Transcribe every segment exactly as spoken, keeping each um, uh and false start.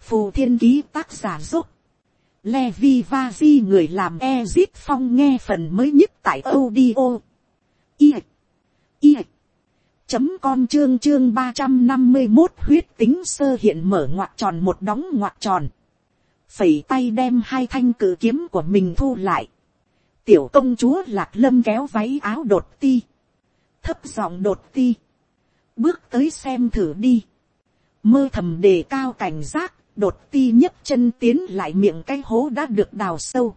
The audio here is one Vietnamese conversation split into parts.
Phù Thiên Ký tác giả dốc. Levi Vazi người làm Ezit Phong nghe phần mới nhất tại audio. I. I. Chấm con chương chương ba trăm năm mươi một huyết tính sơ hiện mở ngoặc tròn một đóng ngoặc tròn. Phẩy tay đem hai thanh cử kiếm của mình thu lại. Tiểu công chúa Lạc Lâm kéo váy áo Đột Ti. Thấp giọng Đột Ti. Bước tới xem thử đi. Mơ thầm đề cao cảnh giác. Đột Ti nhấc chân tiến lại miệng cái hố đã được đào sâu.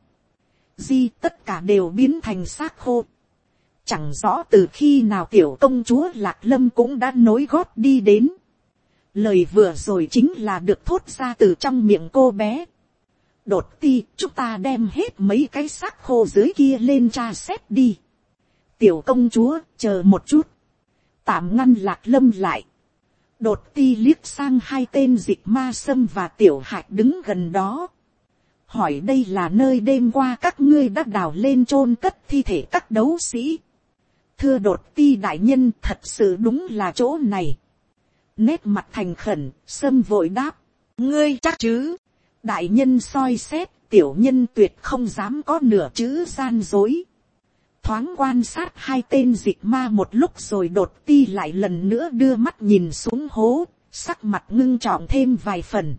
Di tất cả đều biến thành xác khô. Chẳng rõ từ khi nào tiểu công chúa Lạc Lâm cũng đã nối gót đi đến. Lời vừa rồi chính là được thốt ra từ trong miệng cô bé. Đột Ti, chúng ta đem hết mấy cái xác khô dưới kia lên tra xét đi. Tiểu công chúa, chờ một chút. Tạm ngăn Lạc Lâm lại. Đột Ti liếc sang hai tên dịch ma sâm và tiểu hạch đứng gần đó. Hỏi đây là nơi đêm qua các ngươi đã đào lên chôn cất thi thể các đấu sĩ. Thưa Đột Ti đại nhân, thật sự đúng là chỗ này. Nét mặt thành khẩn, sâm vội đáp. Ngươi chắc chứ? Đại nhân soi xét, tiểu nhân tuyệt không dám có nửa chữ gian dối. Thoáng quan sát hai tên dịch ma một lúc rồi Đột Ti lại lần nữa đưa mắt nhìn xuống hố, sắc mặt ngưng trọng thêm vài phần.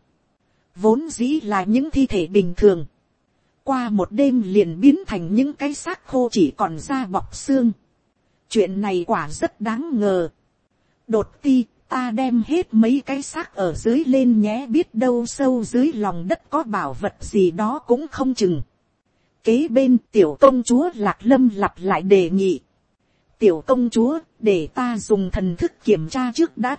Vốn dĩ là những thi thể bình thường. Qua một đêm liền biến thành những cái xác khô chỉ còn da bọc xương. Chuyện này quả rất đáng ngờ. Đột Ti, ta đem hết mấy cái xác ở dưới lên nhé, biết đâu sâu dưới lòng đất có bảo vật gì đó cũng không chừng. Kế bên tiểu công chúa Lạc Lâm lặp lại đề nghị. Tiểu công chúa, để ta dùng thần thức kiểm tra trước đã.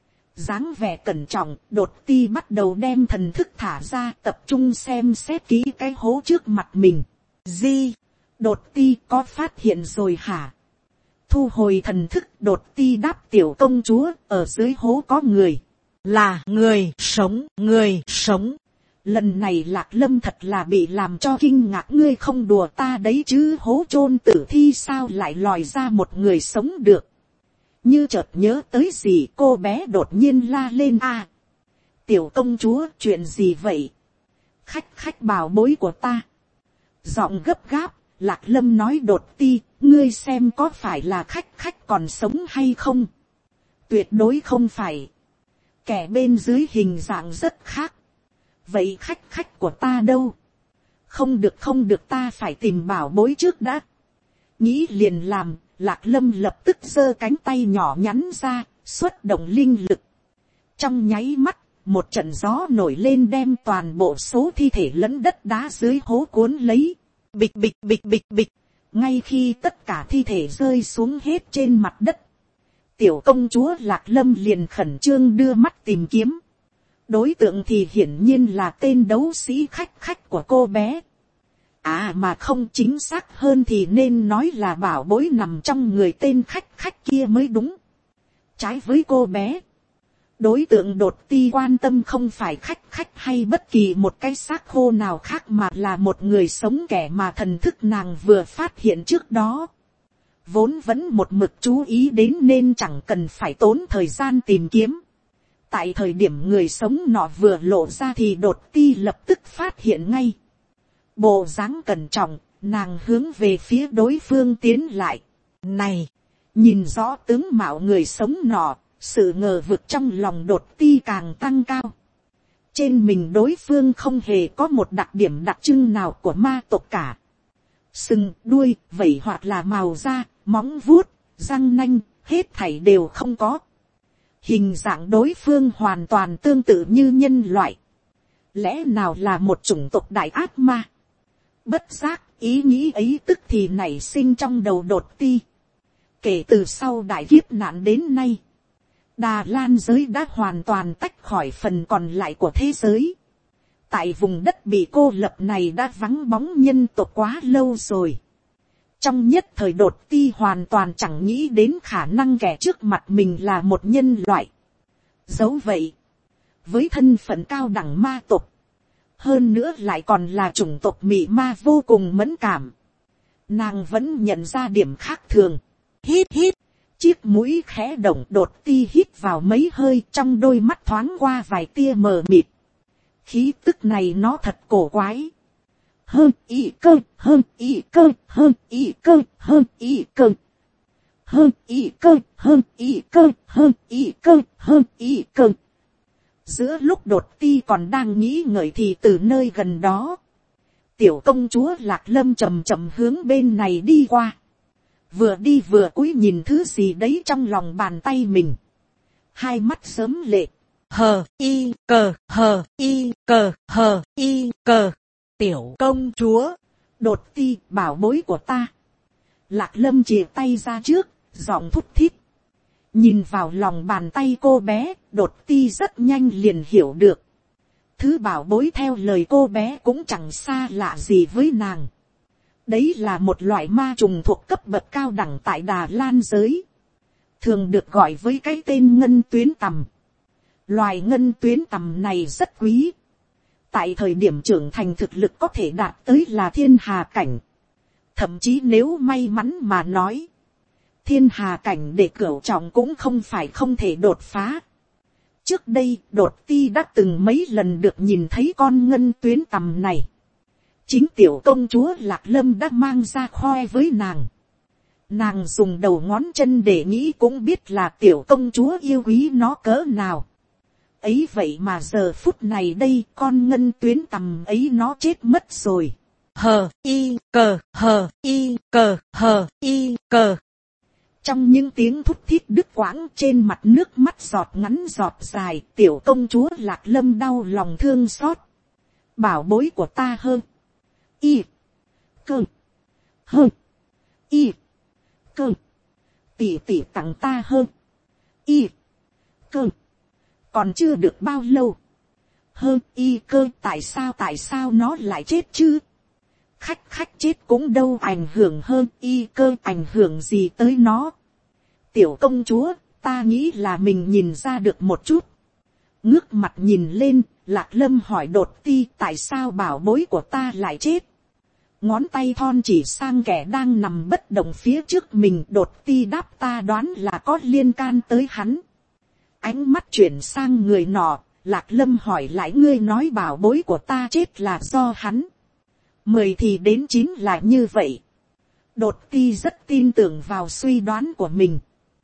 Dáng vẻ cẩn trọng, Đột Ti bắt đầu đem thần thức thả ra, tập trung xem xét kỹ cái hố trước mặt mình. Di, Đột Ti có phát hiện rồi hả? Thu hồi thần thức, Đột Ti đáp tiểu công chúa, ở dưới hố có người. Là người sống, người sống. Lần này Lạc Lâm thật là bị làm cho kinh ngạc, ngươi không đùa ta đấy chứ, hố chôn tử thi sao lại lòi ra một người sống được. Như chợt nhớ tới gì, cô bé đột nhiên la lên. A, tiểu công chúa, chuyện gì vậy? Khách khách bảo bối của ta. Giọng gấp gáp, Lạc Lâm nói Đột Ti, ngươi xem có phải là khách khách còn sống hay không? Tuyệt đối không phải. Kẻ bên dưới hình dạng rất khác. Vậy khách khách của ta đâu? Không được không được, ta phải tìm bảo bối trước đã. Nghĩ liền làm, Lạc Lâm lập tức giơ cánh tay nhỏ nhắn ra, xuất động linh lực. Trong nháy mắt, một trận gió nổi lên đem toàn bộ số thi thể lẫn đất đá dưới hố cuốn lấy. Bịch bịch bịch bịch bịch. Ngay khi tất cả thi thể rơi xuống hết trên mặt đất, tiểu công chúa Lạc Lâm liền khẩn trương đưa mắt tìm kiếm. Đối tượng thì hiển nhiên là tên đấu sĩ khách khách của cô bé. À mà không, chính xác hơn thì nên nói là bảo bối nằm trong người tên khách khách kia mới đúng. Trái với cô bé, đối tượng Đột Ti quan tâm không phải khách khách hay bất kỳ một cái xác khô nào khác, mà là một người sống, kẻ mà thần thức nàng vừa phát hiện trước đó. Vốn vẫn một mực chú ý đến nên chẳng cần phải tốn thời gian tìm kiếm. Tại thời điểm người sống nọ vừa lộ ra thì Đột Ti lập tức phát hiện ngay. Bộ dáng cẩn trọng, nàng hướng về phía đối phương tiến lại. Này, nhìn rõ tướng mạo người sống nọ, sự ngờ vực trong lòng Đột Ti càng tăng cao. Trên mình đối phương không hề có một đặc điểm đặc trưng nào của ma tộc cả. Sừng, đuôi, vảy hoặc là màu da, móng vuốt, răng nanh, hết thảy đều không có. Hình dạng đối phương hoàn toàn tương tự như nhân loại. Lẽ nào là một chủng tộc đại ác ma? Bất giác, ý nghĩ ấy tức thì nảy sinh trong đầu Đột Ti. Kể từ sau đại kiếp nạn đến nay, Đà Lan giới đã hoàn toàn tách khỏi phần còn lại của thế giới. Tại vùng đất bị cô lập này đã vắng bóng nhân tộc quá lâu rồi. Trong nhất thời Đột Ti hoàn toàn chẳng nghĩ đến khả năng kẻ trước mặt mình là một nhân loại. Dẫu vậy, với thân phận cao đẳng ma tộc, hơn nữa lại còn là chủng tộc mị ma vô cùng mẫn cảm, nàng vẫn nhận ra điểm khác thường. Hít hít, chiếc mũi khẽ động, Đột Ti hít vào mấy hơi, trong đôi mắt thoáng qua vài tia mờ mịt. Khí tức này nó thật cổ quái. Hơn y cơ, hơn y cơ, hơn y cơ, hơn y cơ. Hơn y cơ, hơn y cơ, hơn y cơ, hơn y cơ. Giữa lúc đột ti còn đang nghĩ ngợi thì từ nơi gần đó, tiểu công chúa Lạc Lâm chậm chậm hướng bên này đi qua. Vừa đi vừa cúi nhìn thứ gì đấy trong lòng bàn tay mình. Hai mắt sớm lệ. Hờ y cờ, hờ y cờ, hờ y cờ. Tiểu công chúa, đột ti bảo bối của ta. Lạc Lâm chìa tay ra trước, giọng thúc thiết. Nhìn vào lòng bàn tay cô bé, đột ti rất nhanh liền hiểu được. Thứ bảo bối theo lời cô bé cũng chẳng xa lạ gì với nàng. Đấy là một loại ma trùng thuộc cấp bậc cao đẳng tại Đà Lan giới. Thường được gọi với cái tên ngân tuyến tằm. Loài ngân tuyến tằm này rất quý. Tại thời điểm trưởng thành thực lực có thể đạt tới là thiên hà cảnh. Thậm chí nếu may mắn mà nói, thiên hà cảnh để cửu trọng cũng không phải không thể đột phá. Trước đây đột ti đã từng mấy lần được nhìn thấy con ngân tuyến tằm này. Chính tiểu công chúa Lạc Lâm đã mang ra khoe với nàng. Nàng dùng đầu ngón chân để nghĩ cũng biết là tiểu công chúa yêu quý nó cỡ nào. Ấy vậy mà giờ phút này đây con ngân tuyến tằm ấy nó chết mất rồi. Hờ y cờ, hờ y cờ, hờ y cờ. Trong những tiếng thút thít đứt quãng trên mặt nước mắt giọt ngắn giọt dài, tiểu công chúa Lạc Lâm đau lòng thương xót. Bảo bối của ta hơn. Y. Cơ. Hơn. Y. Cơ. Tỷ tỷ tặng ta hơn. Y. Cơ. Còn chưa được bao lâu. Hơn y cơ tại sao tại sao nó lại chết chứ? Khách khách chết cũng đâu ảnh hưởng hơn y cơ ảnh hưởng gì tới nó. Tiểu công chúa, ta nghĩ là mình nhìn ra được một chút. Ngước mặt nhìn lên, Lạc Lâm hỏi đột ti tại sao bảo bối của ta lại chết. Ngón tay thon chỉ sang kẻ đang nằm bất động phía trước mình, đột ti đáp ta đoán là có liên can tới hắn. Ánh mắt chuyển sang người nọ, Lạc Lâm hỏi lại ngươi nói bảo bối của ta chết là do hắn. Mười thì đến chín là như vậy. Đột ti rất tin tưởng vào suy đoán của mình.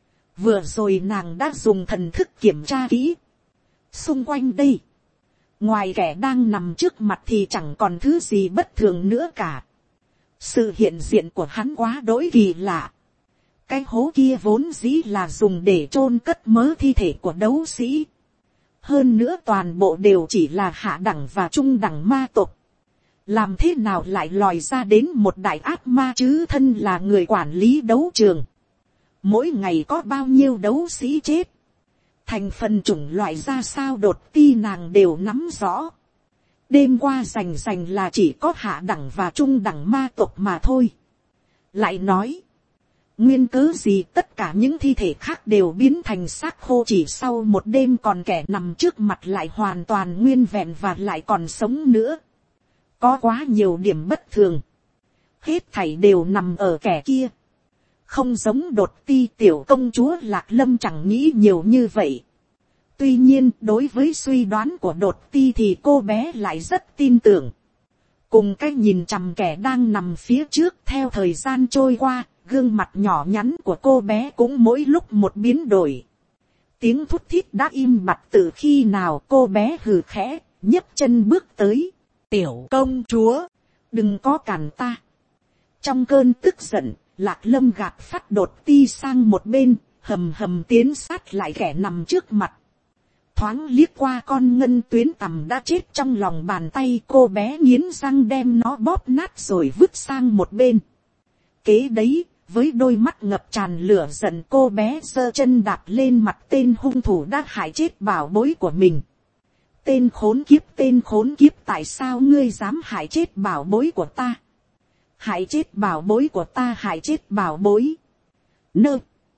Vừa rồi nàng đã dùng thần thức kiểm tra kỹ. Xung quanh đây, ngoài kẻ đang nằm trước mặt thì chẳng còn thứ gì bất thường nữa cả. Sự hiện diện của hắn quá đỗi kỳ lạ. Cái hố kia vốn dĩ là dùng để chôn cất mớ thi thể của đấu sĩ. Hơn nữa toàn bộ đều chỉ là hạ đẳng và trung đẳng ma tộc. Làm thế nào lại lòi ra đến một đại ác ma chứ, thân là người quản lý đấu trường. Mỗi ngày có bao nhiêu đấu sĩ chết. Thành phần chủng loại ra sao đột ti nàng đều nắm rõ. Đêm qua rành rành là chỉ có hạ đẳng và trung đẳng ma tộc mà thôi. Lại nói. Nguyên cớ gì tất cả những thi thể khác đều biến thành xác khô chỉ sau một đêm, còn kẻ nằm trước mặt lại hoàn toàn nguyên vẹn và lại còn sống nữa. Có quá nhiều điểm bất thường. Hết thảy đều nằm ở kẻ kia. Không giống đột ti tiểu công chúa Lạc Lâm chẳng nghĩ nhiều như vậy. Tuy nhiên đối với suy đoán của đột ti thì cô bé lại rất tin tưởng. Cùng cách nhìn chằm kẻ đang nằm phía trước, theo thời gian trôi qua, gương mặt nhỏ nhắn của cô bé cũng mỗi lúc một biến đổi. Tiếng thút thít đã im bặt từ khi nào, cô bé hừ khẽ, nhấc chân bước tới. Tiểu công chúa, đừng có cản ta. Trong cơn tức giận, Lạc Lâm gạt phát đột ti sang một bên, hầm hầm tiến sát lại kẻ nằm trước mặt. Thoáng liếc qua con ngân tuyến tằm đã chết trong lòng bàn tay, cô bé nghiến răng đem nó bóp nát rồi vứt sang một bên. Kế đấy, với đôi mắt ngập tràn lửa giận, cô bé giơ chân đạp lên mặt tên hung thủ đã hại chết bảo bối của mình. Tên khốn kiếp, tên khốn kiếp, tại sao ngươi dám hại chết bảo bối của ta? Hại chết bảo bối của ta, hại chết bảo bối. Nơ.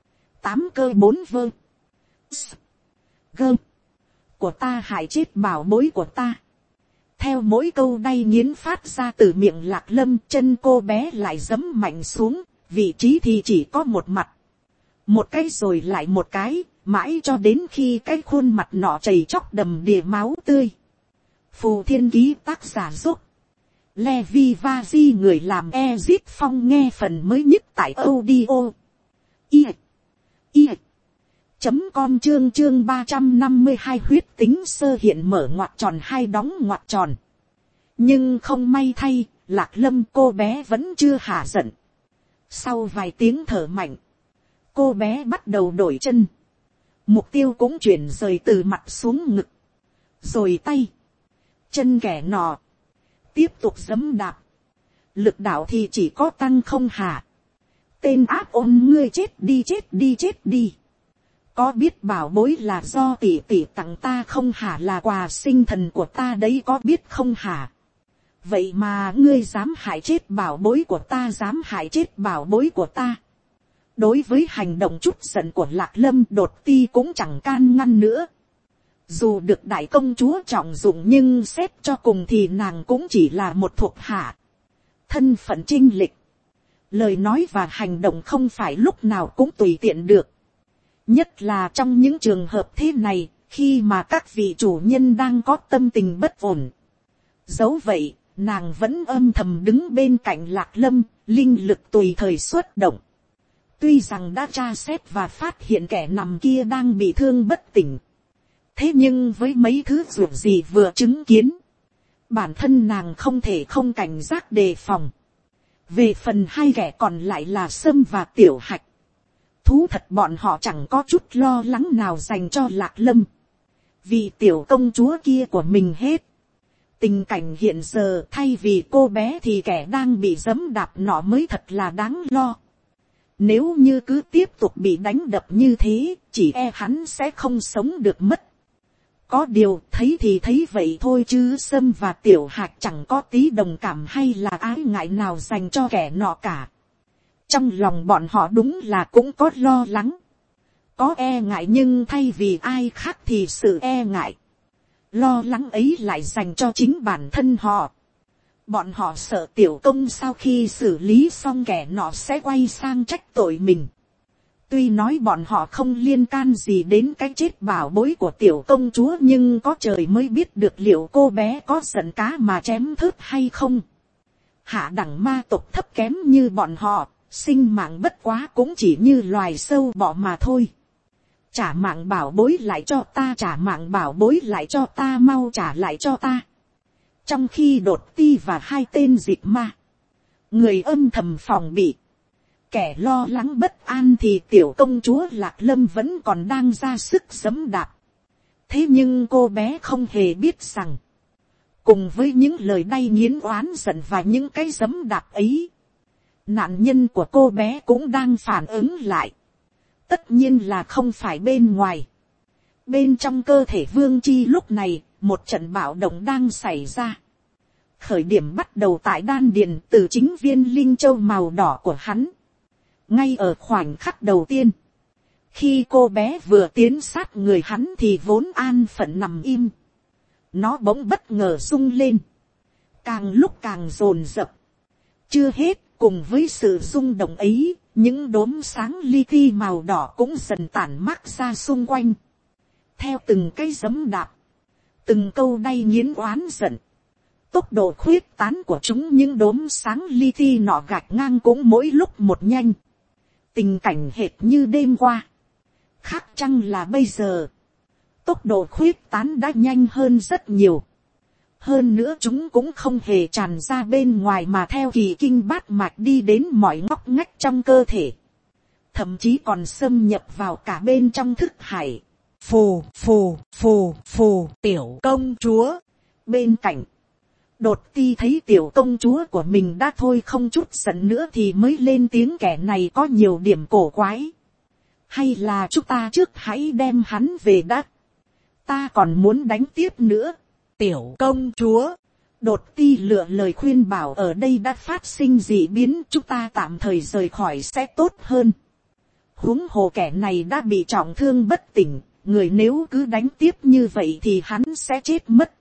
Tám cơ bốn vơ. S. Gơ. Của ta, hại chết bảo bối của ta. Theo mỗi câu đay nghiến phát ra từ miệng Lạc Lâm, chân cô bé lại giẫm mạnh xuống, vị trí thì chỉ có một mặt. Một cái rồi lại một cái, mãi cho đến khi cái khuôn mặt nọ chảy chóc đầm đìa máu tươi. Phù thiên ký tác giả giúp. Levi Vazi người làm Ezit Phong nghe phần mới nhất tại audio. I. I. Chấm com chương chương ba trăm năm mươi hai huyết tính sơ hiện mở ngoặc tròn hai đóng ngoặc tròn. Nhưng không may thay, Lạc Lâm cô bé vẫn chưa hả giận. Sau vài tiếng thở mạnh, cô bé bắt đầu đổi chân. Mục tiêu cũng chuyển rời từ mặt xuống ngực. Rồi tay. Chân kẻ nọ. Tiếp tục giẫm đạp. Lực đạo thì chỉ có tăng không hạ. Tên ác ôn ngươi chết đi chết đi chết đi. Có biết bảo bối là do tỷ tỷ tặng ta không hả, là quà sinh thần của ta đấy có biết không hả? Vậy mà ngươi dám hại chết bảo bối của ta, dám hại chết bảo bối của ta. Đối với hành động chút giận của Lạc Lâm, Đột Ti cũng chẳng can ngăn nữa. Dù được đại công chúa trọng dụng nhưng xét cho cùng thì nàng cũng chỉ là một thuộc hạ. Thân phận chênh lệch, lời nói và hành động không phải lúc nào cũng tùy tiện được. Nhất là trong những trường hợp thế này, khi mà các vị chủ nhân đang có tâm tình bất ổn. Dẫu vậy, nàng vẫn âm thầm đứng bên cạnh Lạc Lâm, linh lực tùy thời xuất động. Tuy rằng đã tra xét và phát hiện kẻ nằm kia đang bị thương bất tỉnh. Thế nhưng với mấy thứ dù gì vừa chứng kiến, bản thân nàng không thể không cảnh giác đề phòng. Về phần hai kẻ còn lại là Sâm và Tiểu Hạch. Thú thật bọn họ chẳng có chút lo lắng nào dành cho Lạc Lâm. Vì tiểu công chúa kia của mình hết. Tình cảnh hiện giờ thay vì cô bé thì kẻ đang bị giẫm đạp nọ mới thật là đáng lo. Nếu như cứ tiếp tục bị đánh đập như thế, chỉ e hắn sẽ không sống được mất. Có điều thấy thì thấy vậy thôi chứ Sâm và Tiểu Hạc chẳng có tí đồng cảm hay là ái ngại nào dành cho kẻ nọ cả. Trong lòng bọn họ đúng là cũng có lo lắng. Có e ngại nhưng thay vì ai khác thì sự e ngại. Lo lắng ấy lại dành cho chính bản thân họ. Bọn họ sợ tiểu công sau khi xử lý xong kẻ nọ sẽ quay sang trách tội mình. Tuy nói bọn họ không liên can gì đến cái chết bảo bối của tiểu công chúa, nhưng có trời mới biết được liệu cô bé có giận cá mà chém thớt hay không. Hạ đẳng ma tộc thấp kém như bọn họ, sinh mạng bất quá cũng chỉ như loài sâu bọ mà thôi. Trả mạng bảo bối lại cho ta, trả mạng bảo bối lại cho ta, mau trả lại cho ta. Trong khi Đột Ti và hai tên dịch ma, người âm thầm phòng bị, kẻ lo lắng bất an, thì tiểu công chúa Lạc Lâm vẫn còn đang ra sức giẫm đạp. Thế nhưng cô bé không hề biết rằng, cùng với những lời đay nghiến oán giận và những cái giẫm đạp ấy, nạn nhân của cô bé cũng đang phản ứng lại. Tất nhiên là không phải bên ngoài. Bên trong cơ thể Vương Chi lúc này, một trận bạo động đang xảy ra. Khởi điểm bắt đầu tại đan điền từ chính viên linh châu màu đỏ của hắn. Ngay ở khoảnh khắc đầu tiên, khi cô bé vừa tiến sát người hắn thì vốn an phận nằm im. Nó bỗng bất ngờ rung lên. Càng lúc càng dồn dập. Chưa hết, cùng với sự rung động ấy, những đốm sáng li ti màu đỏ cũng dần tản mát ra xung quanh. Theo từng cái giẫm đạp, từng câu đay nghiến oán giận, tốc độ khuyết tán của chúng những đốm sáng li ti nọ gạch ngang cũng mỗi lúc một nhanh. Tình cảnh hệt như đêm qua. Khác chăng là bây giờ, tốc độ khuyết tán đã nhanh hơn rất nhiều. Hơn nữa chúng cũng không hề tràn ra bên ngoài mà theo kỳ kinh bát mạch đi đến mọi ngóc ngách trong cơ thể. Thậm chí còn xâm nhập vào cả bên trong thức hải. Phù, phù, phù, phù, tiểu công chúa. Bên cạnh, Đột Ti thấy tiểu công chúa của mình đã thôi không chút giận nữa thì mới lên tiếng, kẻ này có nhiều điểm cổ quái. Hay là chúng ta trước hãy đem hắn về đã. Ta còn muốn đánh tiếp nữa. Tiểu công chúa, Đột Ti lựa lời khuyên bảo, ở đây đã phát sinh dị biến, chúng ta tạm thời rời khỏi sẽ tốt hơn. Huống hồ kẻ này đã bị trọng thương bất tỉnh, người nếu cứ đánh tiếp như vậy thì hắn sẽ chết mất.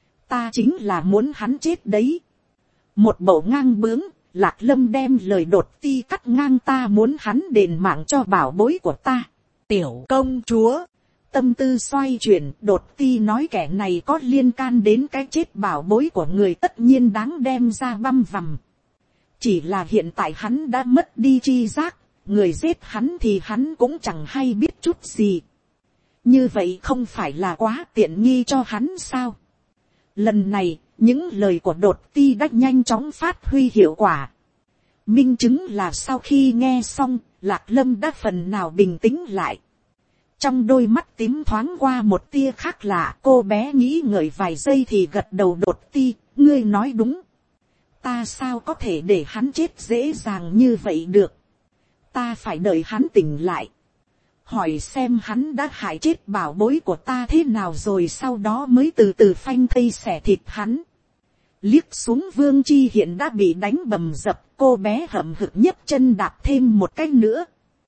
Ta chính là muốn hắn chết đấy. Một bộ ngang bướng, Lạc Lâm đem lời Đột Ti cắt ngang, ta muốn hắn đền mạng cho bảo bối của ta. Tiểu công chúa, Tâm tư xoay chuyển, đột ti nói kẻ này có liên can đến cái chết bảo bối của người tất nhiên đáng đem ra băm vằm. Chỉ là hiện tại hắn đã mất đi chi giác, người giết hắn thì hắn cũng chẳng hay biết chút gì. Như vậy không phải là quá tiện nghi cho hắn sao? Lần này, những lời của đột ti đã nhanh chóng phát huy hiệu quả. Minh chứng là sau khi nghe xong, Lạc Lâm đã phần nào bình tĩnh lại. Trong đôi mắt tím thoáng qua một tia khác lạ, cô bé nghĩ ngợi vài giây thì gật đầu. Đột ti, ngươi nói đúng. Ta sao có thể để hắn chết dễ dàng như vậy được. Ta phải đợi hắn tỉnh lại. Hỏi xem hắn đã hại chết bảo bối của ta thế nào rồi sau đó mới từ từ phanh thây xẻ thịt hắn. Liếc xuống Vương Chi Hiện đã bị đánh bầm dập, cô bé hậm hực nhấc chân đạp thêm một cái nữa.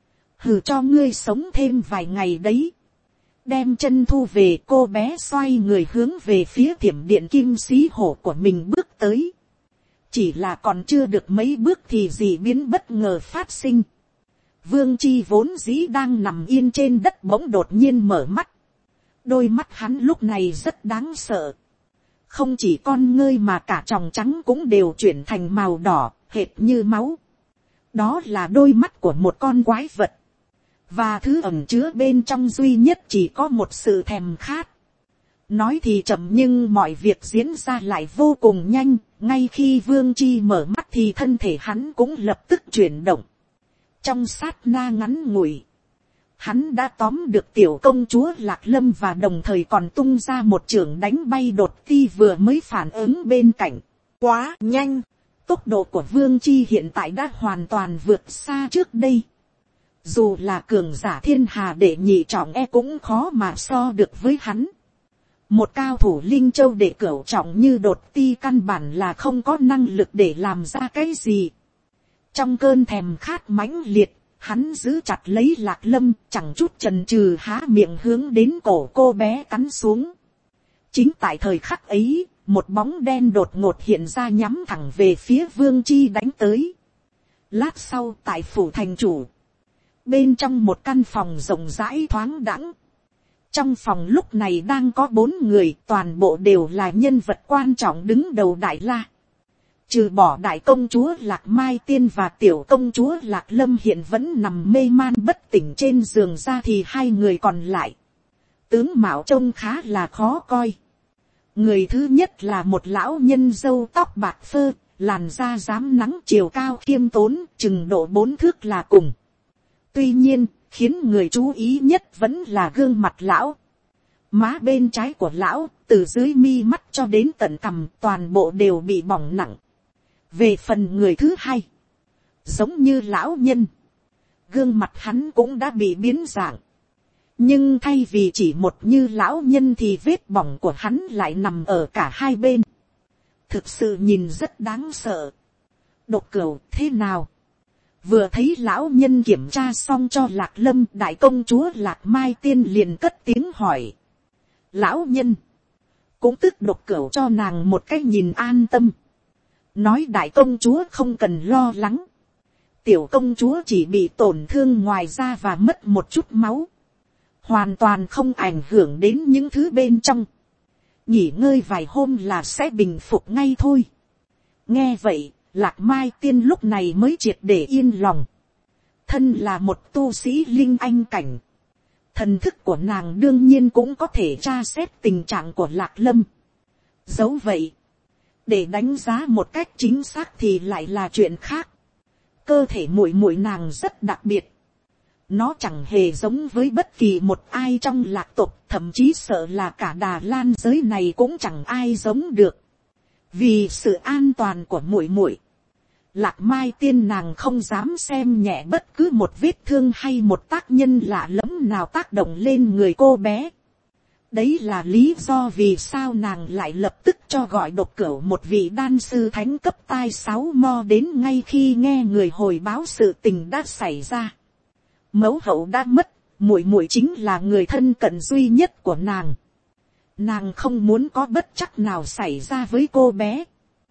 Hừ, cho ngươi sống thêm vài ngày đấy. Đem chân thu về, cô bé xoay người hướng về phía thiểm điện kim xí hổ của mình bước tới. Chỉ là còn chưa được mấy bước thì dị biến bất ngờ phát sinh. Vương Chi vốn dĩ đang nằm yên trên đất bỗng đột nhiên mở mắt. Đôi mắt hắn lúc này rất đáng sợ. Không chỉ con ngươi mà cả tròng trắng cũng đều chuyển thành màu đỏ, hệt như máu. Đó là đôi mắt của một con quái vật. Và thứ ẩn chứa bên trong duy nhất chỉ có một sự thèm khát. Nói thì chậm nhưng mọi việc diễn ra lại vô cùng nhanh. Ngay khi Vương Chi mở mắt thì thân thể hắn cũng lập tức chuyển động. Trong sát na ngắn ngủi, hắn đã tóm được tiểu công chúa Lạc Lâm và đồng thời còn tung ra một chưởng đánh bay đột ti vừa mới phản ứng bên cạnh. Quá nhanh, tốc độ của Vương Chi hiện tại đã hoàn toàn vượt xa trước đây. Dù là cường giả thiên hà đệ nhị trọng e cũng khó mà so được với hắn. Một cao thủ linh châu đệ cửu trọng như đột ti căn bản là không có năng lực để làm ra cái gì. Trong cơn thèm khát mãnh liệt, hắn giữ chặt lấy Lạc Lâm, chẳng chút chần chừ há miệng hướng đến cổ cô bé cắn xuống. Chính tại thời khắc ấy, một bóng đen đột ngột hiện ra nhắm thẳng về phía Vương Chi đánh tới. Lát sau tại phủ thành chủ, bên trong một căn phòng rộng rãi thoáng đãng. Trong phòng lúc này đang có bốn người, toàn bộ đều là nhân vật quan trọng đứng đầu Đại La. Trừ bỏ đại công chúa Lạc Mai Tiên và tiểu công chúa Lạc Lâm hiện vẫn nằm mê man bất tỉnh trên giường ra thì hai người còn lại. Tướng mạo trông khá là khó coi. Người thứ nhất là một lão nhân râu tóc bạc phơ, làn da rám nắng chiều cao khiêm tốn, chừng độ bốn thước là cùng. Tuy nhiên, khiến người chú ý nhất vẫn là gương mặt lão. Má bên trái của lão, từ dưới mi mắt cho đến tận cằm, toàn bộ đều bị bỏng nặng. Về phần người thứ hai, giống như lão nhân, gương mặt hắn cũng đã bị biến dạng. Nhưng thay vì chỉ một như lão nhân thì vết bỏng của hắn lại nằm ở cả hai bên. Thực sự nhìn rất đáng sợ. Độc Cửu, thế nào? Vừa thấy lão nhân kiểm tra xong cho Lạc Lâm, đại công chúa Lạc Mai Tiên liền cất tiếng hỏi. Lão nhân, cũng tức Độc Cửu cho nàng một cái nhìn an tâm. Nói đại công chúa không cần lo lắng. Tiểu công chúa chỉ bị tổn thương ngoài da và mất một chút máu. Hoàn toàn không ảnh hưởng đến những thứ bên trong. Nghỉ ngơi vài hôm là sẽ bình phục ngay thôi. Nghe vậy, Lạc Mai Tiên lúc này mới triệt để yên lòng. Thân là một tu sĩ linh anh cảnh. Thần thức của nàng đương nhiên cũng có thể tra xét tình trạng của Lạc Lâm. Dẫu vậy, để đánh giá một cách chính xác thì lại là chuyện khác. Cơ thể muội muội nàng rất đặc biệt. Nó chẳng hề giống với bất kỳ một ai trong lạc tộc, thậm chí sợ là cả Đà Lan giới này cũng chẳng ai giống được. Vì sự an toàn của muội muội, Lạc Mai Tiên nàng không dám xem nhẹ bất cứ một vết thương hay một tác nhân lạ lẫm nào tác động lên người cô bé. Đấy là lý do vì sao nàng lại lập tức cho gọi Độc Cửu một vị đan sư thánh cấp tai sáu mo đến ngay khi nghe người hồi báo sự tình đã xảy ra. Mẫu hậu đã mất, muội muội chính là người thân cận duy nhất của nàng. Nàng không muốn có bất trắc nào xảy ra với cô bé.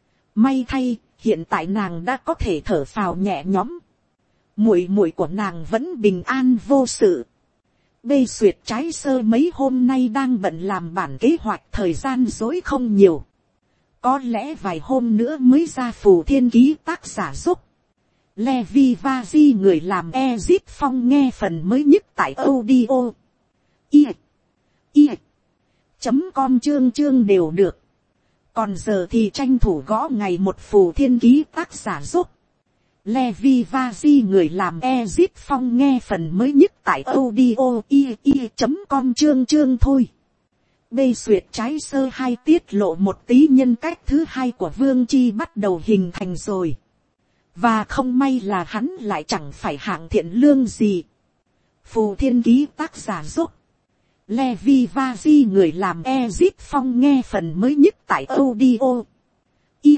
May thay, hiện tại nàng đã có thể thở phào nhẹ nhõm. Muội muội của nàng vẫn bình an vô sự. Bê Duyệt trái sơ mấy hôm nay đang bận làm bản kế hoạch, thời gian dối không nhiều. Có lẽ vài hôm nữa mới ra phù thiên ký tác giả giúp. Levi Vazi người làm Ezit Phong nghe phần mới nhất tại audio. I. I. Chấm com chương chương đều được. Còn giờ thì tranh thủ gõ ngày một phù thiên ký tác giả giúp. Levi Vazi người làm Ezit Phong nghe phần mới nhất tại audio. I. I. chấm com chương chương thôi. Bê Duyệt trái sơ hai tiết lộ một tí nhân cách thứ hai của Vương Chi bắt đầu hình thành rồi. Và không may là hắn lại chẳng phải hạng thiện lương gì. Phù thiên ký tác giả giúp. Levi Vazi người làm Ezit Phong nghe phần mới nhất tại audio. I.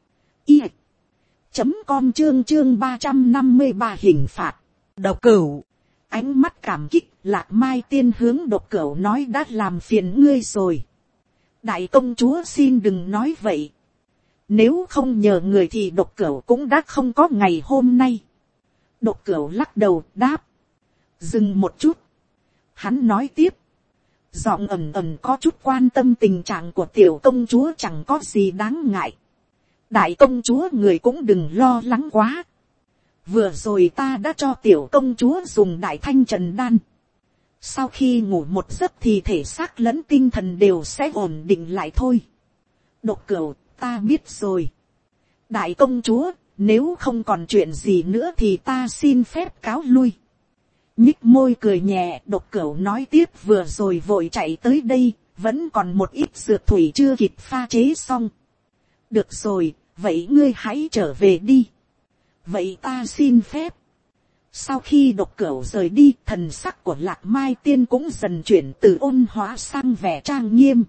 I. Chấm com chương chương ba trăm năm mươi ba hình phạt. Độc Cửu. Ánh mắt cảm kích, Lạc Mai Tiên hướng Độc Cửu nói đã làm phiền ngươi rồi. Đại công chúa xin đừng nói vậy. Nếu không nhờ người thì Độc Cửu cũng đã không có ngày hôm nay. Độc Cửu lắc đầu đáp. Dừng một chút. Hắn nói tiếp. Giọng ầm ầm có chút quan tâm tình trạng của tiểu công chúa chẳng có gì đáng ngại. Đại công chúa người cũng đừng lo lắng quá. Vừa rồi ta đã cho tiểu công chúa dùng đại thanh trần đan. Sau khi ngủ một giấc thì thể xác lẫn tinh thần đều sẽ ổn định lại thôi. Độc Cửu, ta biết rồi. Đại công chúa, nếu không còn chuyện gì nữa thì ta xin phép cáo lui. Nhích môi cười nhẹ, Độc Cửu nói tiếp, vừa rồi vội chạy tới đây, vẫn còn một ít dược thủy chưa kịp pha chế xong. Được rồi, vậy ngươi hãy trở về đi. Vậy ta xin phép. Sau khi Độc Cửu rời đi, thần sắc của Lạc Mai Tiên cũng dần chuyển từ ôn hóa sang vẻ trang nghiêm.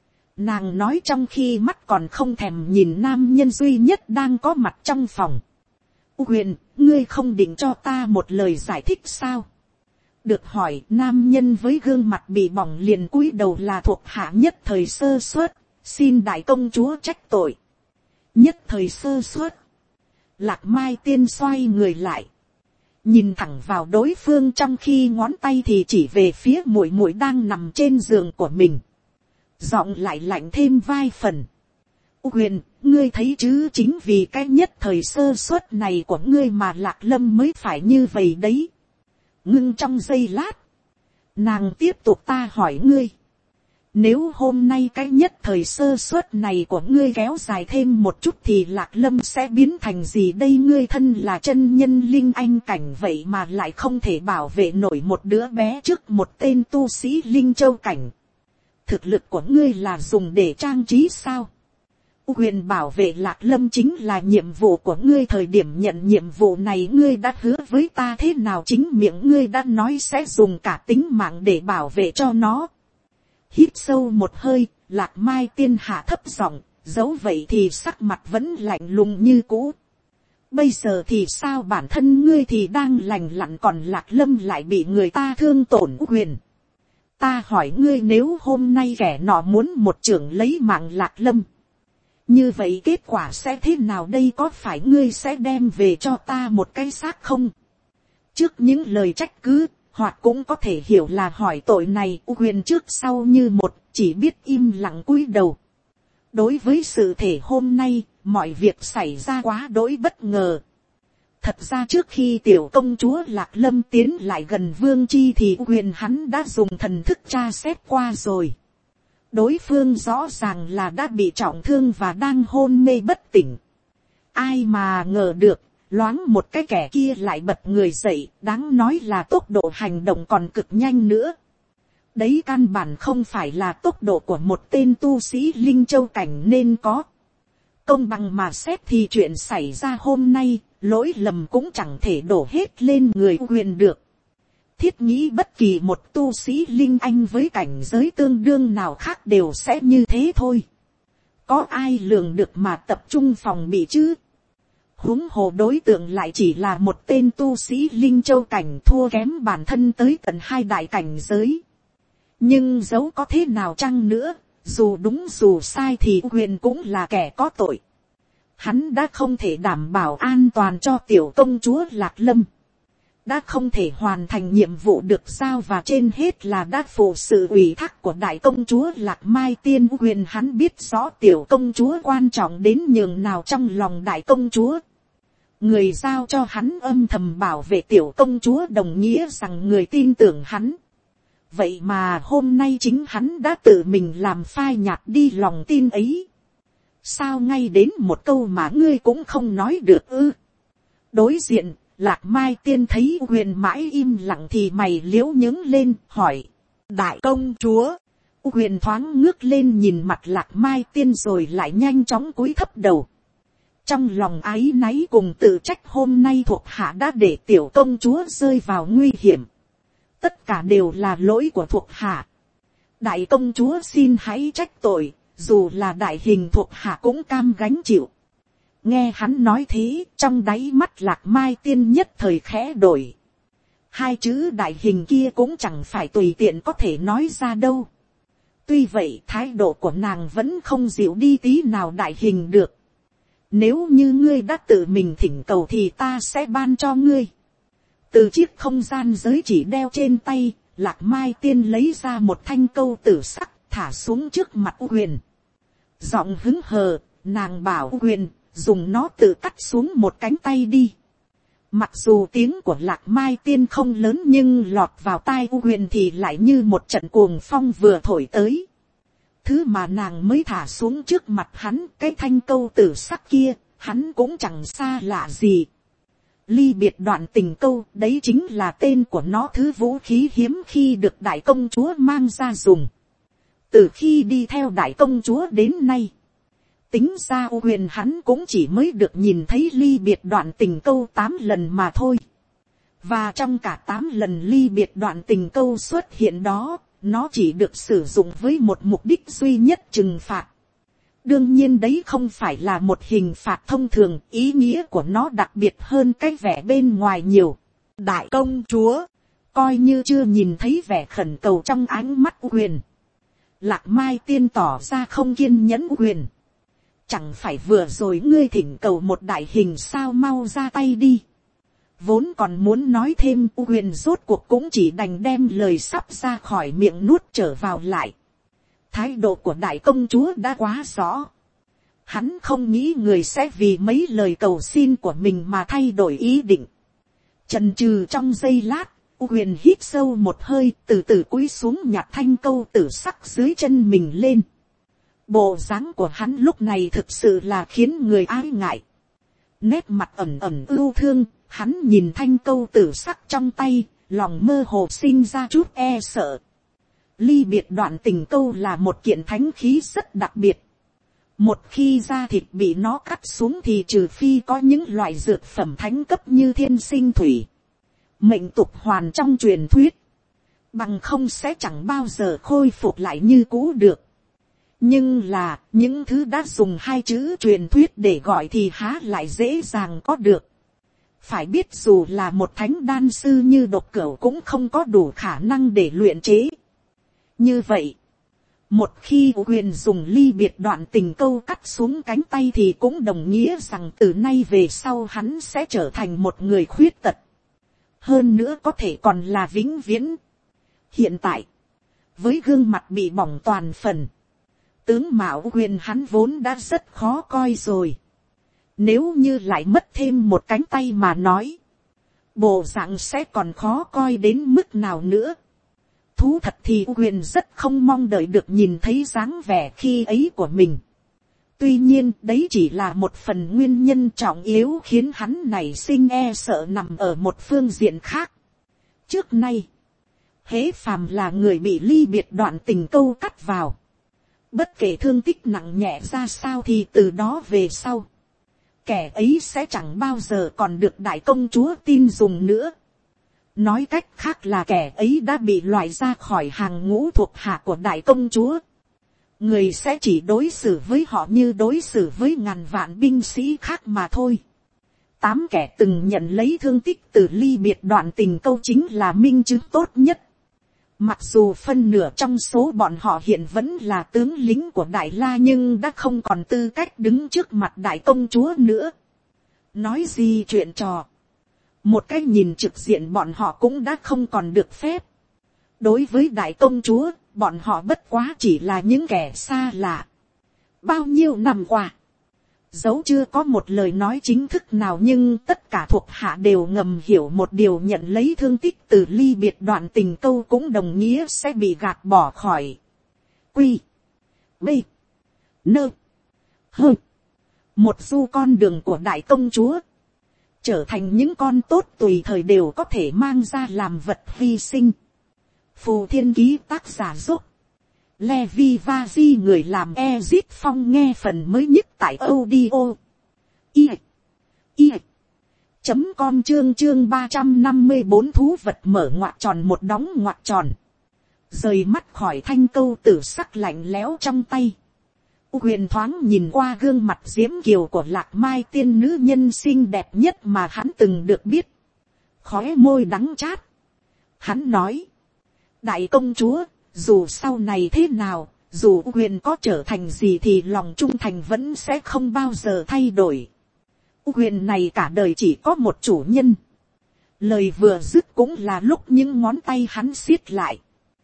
Nàng nói trong khi mắt còn không thèm nhìn nam nhân duy nhất đang có mặt trong phòng. Huyền, ngươi không định cho ta một lời giải thích sao? Được hỏi, nam nhân với gương mặt bị bỏng liền cúi đầu, là thuộc hạ nhất thời sơ suất, xin đại công chúa trách tội. Nhất thời sơ suất. Lạc Mai Tiên xoay người lại, nhìn thẳng vào đối phương, trong khi ngón tay thì chỉ về phía muội muội đang nằm trên giường của mình. Giọng lại lạnh thêm vài phần. Huyền, ngươi thấy chứ, chính vì cái nhất thời sơ suất này của ngươi mà Lạc Lâm mới phải như vậy đấy. Ngưng trong giây lát, nàng tiếp tục, ta hỏi ngươi, nếu hôm nay cái nhất thời sơ suất này của ngươi kéo dài thêm một chút thì Lạc Lâm sẽ biến thành gì đây? Ngươi thân là chân nhân linh anh cảnh vậy mà lại không thể bảo vệ nổi một đứa bé trước một tên tu sĩ linh châu cảnh. Thực lực của ngươi là dùng để trang trí sao? Quyền bảo vệ Lạc Lâm chính là nhiệm vụ của ngươi. Thời điểm nhận nhiệm vụ này ngươi đã hứa với ta thế nào? Chính miệng ngươi đã nói sẽ dùng cả tính mạng để bảo vệ cho nó. Hít sâu một hơi, Lạc Mai Tiên hạ thấp giọng, dẫu vậy thì sắc mặt vẫn lạnh lùng như cũ. Bây giờ thì sao? Bản thân ngươi thì đang lành lặn, còn Lạc Lâm lại bị người ta thương tổn. Quyền, ta hỏi ngươi, nếu hôm nay kẻ nọ muốn một chưởng lấy mạng Lạc Lâm, như vậy kết quả sẽ thế nào đây? Có phải ngươi sẽ đem về cho ta một cái xác không? Trước những lời trách cứ, hoặc cũng có thể hiểu là hỏi tội này, Huyền trước sau như một, chỉ biết im lặng cúi đầu. Đối với sự thể hôm nay, mọi việc xảy ra quá đỗi bất ngờ. Thật ra trước khi tiểu công chúa Lạc Lâm tiến lại gần Vương Chi thì Huyền hắn đã dùng thần thức tra xét qua rồi. Đối phương rõ ràng là đã bị trọng thương và đang hôn mê bất tỉnh. Ai mà ngờ được, loáng một cái kẻ kia lại bật người dậy, đáng nói là tốc độ hành động còn cực nhanh nữa. Đấy căn bản không phải là tốc độ của một tên tu sĩ linh châu cảnh nên có. Công bằng mà xét thì chuyện xảy ra hôm nay, lỗi lầm cũng chẳng thể đổ hết lên người Huyền được. Thiết nghĩ bất kỳ một tu sĩ linh anh với cảnh giới tương đương nào khác đều sẽ như thế thôi. Có ai lường được mà tập trung phòng bị chứ? Huống hồ đối tượng lại chỉ là một tên tu sĩ linh châu cảnh, thua kém bản thân tới tận hai đại cảnh giới. Nhưng dẫu có thế nào chăng nữa, dù đúng dù sai thì Huyền cũng là kẻ có tội. Hắn đã không thể đảm bảo an toàn cho tiểu công chúa Lạc Lâm. đã không thể hoàn thành nhiệm vụ được giao, và trên hết là đã phụ sự ủy thác của đại công chúa Lạc Mai Tiên Huyền. Hắn biết rõ tiểu công chúa quan trọng đến nhường nào trong lòng đại công chúa. Người giao cho hắn âm thầm bảo vệ tiểu công chúa đồng nghĩa rằng người tin tưởng hắn. Vậy mà hôm nay chính hắn đã tự mình làm phai nhạt đi lòng tin ấy. Sao ngay đến một câu mà ngươi cũng không nói được ư? Đối diện, Lạc Mai Tiên thấy Huyền mãi im lặng thì mày liễu nhướng lên, hỏi. Đại công chúa. Huyền thoáng ngước lên nhìn mặt Lạc Mai Tiên rồi lại nhanh chóng cúi thấp đầu. Trong lòng áy náy cùng tự trách hôm nay thuộc hạ đã để tiểu công chúa rơi vào nguy hiểm. Tất cả đều là lỗi của thuộc hạ. Đại công chúa xin hãy trách tội, dù là đại hình thuộc hạ cũng cam gánh chịu. Nghe hắn nói thế, trong đáy mắt Lạc Mai Tiên nhất thời khẽ đổi. Hai chữ đại hình kia cũng chẳng phải tùy tiện có thể nói ra đâu. Tuy vậy thái độ của nàng vẫn không dịu đi tí nào. Đại hình được. Nếu như ngươi đã tự mình thỉnh cầu thì ta sẽ ban cho ngươi. Từ chiếc không gian giới chỉ đeo trên tay, Lạc Mai Tiên lấy ra một thanh câu tử sắc, thả xuống trước mặt Huyền. Giọng hứng hờ, nàng bảo Huyền dùng nó tự cắt xuống một cánh tay đi. Mặc dù tiếng của Lạc Mai Tiên không lớn nhưng lọt vào tai Huyền thì lại như một trận cuồng phong vừa thổi tới. Thứ mà nàng mới thả xuống trước mặt hắn, cái thanh câu tử sắc kia, hắn cũng chẳng xa lạ gì. Ly biệt đoạn tình câu, đấy chính là tên của nó, thứ vũ khí hiếm khi được đại công chúa mang ra dùng. Từ khi đi theo đại công chúa đến nay, tính ra Huyền hắn cũng chỉ mới được nhìn thấy ly biệt đoạn tình câu tám lần mà thôi. Và trong cả tám lần ly biệt đoạn tình câu xuất hiện đó, nó chỉ được sử dụng với một mục đích duy nhất, trừng phạt. Đương nhiên đấy không phải là một hình phạt thông thường, ý nghĩa của nó đặc biệt hơn cái vẻ bên ngoài nhiều. Đại công chúa, coi như chưa nhìn thấy vẻ khẩn cầu trong ánh mắt Huyền. Lạc Mai Tiên tỏ ra không kiên nhẫn. Huyền, chẳng phải vừa rồi ngươi thỉnh cầu một đại hình sao, mau ra tay đi. Vốn còn muốn nói thêm, Huyền rốt cuộc cũng chỉ đành đem lời sắp ra khỏi miệng nuốt trở vào lại. Thái độ của đại công chúa đã quá rõ. Hắn không nghĩ người sẽ vì mấy lời cầu xin của mình mà thay đổi ý định. Chần chừ trong giây lát, Huyền hít sâu một hơi, từ từ cúi xuống nhặt thanh câu tử sắc dưới chân mình lên. Bộ dáng của hắn lúc này thực sự là khiến người ái ngại. Nét mặt ẩn ẩn ưu thương, hắn nhìn thanh câu tử sắc trong tay, lòng mơ hồ sinh ra chút e sợ. Ly biệt đoạn tình câu là một kiện thánh khí rất đặc biệt. Một khi da thịt bị nó cắt xuống thì trừ phi có những loại dược phẩm thánh cấp như thiên sinh thủy, mệnh tục hoàn trong truyền thuyết, bằng không sẽ chẳng bao giờ khôi phục lại như cũ được. Nhưng là những thứ đã dùng hai chữ truyền thuyết để gọi thì há lại dễ dàng có được. Phải biết dù là một thánh đan sư như Độc Cửu cũng không có đủ khả năng để luyện chế. Như vậy, một khi Huyền dùng ly biệt đoạn tình câu cắt xuống cánh tay thì cũng đồng nghĩa rằng từ nay về sau hắn sẽ trở thành một người khuyết tật. Hơn nữa có thể còn là vĩnh viễn. Hiện tại, với gương mặt bị bỏng toàn phần, tướng mạo Huyền hắn vốn đã rất khó coi rồi. Nếu như lại mất thêm một cánh tay mà nói, bộ dạng sẽ còn khó coi đến mức nào nữa. Thú thật thì Huyền rất không mong đợi được nhìn thấy dáng vẻ khi ấy của mình. Tuy nhiên đấy chỉ là một phần nguyên nhân trọng yếu khiến hắn nảy sinh e sợ nằm ở một phương diện khác. Trước nay, hễ phàm là người bị ly biệt đoạn tình câu cắt vào, bất kể thương tích nặng nhẹ ra sao thì từ đó về sau, kẻ ấy sẽ chẳng bao giờ còn được đại công chúa tin dùng nữa. Nói cách khác là kẻ ấy đã bị loại ra khỏi hàng ngũ thuộc hạ của đại công chúa. Người sẽ chỉ đối xử với họ như đối xử với ngàn vạn binh sĩ khác mà thôi. Tám kẻ từng nhận lấy thương tích từ ly biệt đoạn tình câu chính là minh chứng tốt nhất. Mặc dù phân nửa trong số bọn họ hiện vẫn là tướng lính của Đại La nhưng đã không còn tư cách đứng trước mặt đại công chúa nữa. Nói gì chuyện trò. một cái nhìn trực diện bọn họ cũng đã không còn được phép. Đối với đại công chúa, bọn họ bất quá chỉ là những kẻ xa lạ. Bao nhiêu năm qua, dẫu chưa có một lời nói chính thức nào, nhưng tất cả thuộc hạ đều ngầm hiểu một điều, nhận lấy thương tích từ ly biệt đoạn tình câu cũng đồng nghĩa sẽ bị gạt bỏ khỏi. Quy, B, Nơ, Hơ. Một du con đường của đại công chúa, trở thành những con tốt tùy thời đều có thể mang ra làm vật hy sinh. Phù Thiên Ký tác giả giúp Levi Vazi người làm Ezit Phong nghe phần mới nhất tại audio i i chấm com chương chương ba trăm năm mươi bốn thú vật mở ngoặc tròn một đóng ngoặc tròn, rời mắt khỏi thanh câu tử sắc lạnh lẽo trong tay. Huyền thoáng nhìn qua gương mặt diễm kiều của Lạc Mai tiên nữ nhân xinh đẹp nhất mà hắn từng được biết, khóe môi đắng chát. Hắn nói, đại công chúa, dù sau này thế nào, dù Huyền có trở thành gì thì lòng trung thành vẫn sẽ không bao giờ thay đổi. Huyền này cả đời chỉ có một chủ nhân. Lời vừa dứt cũng là lúc những ngón tay hắn siết lại,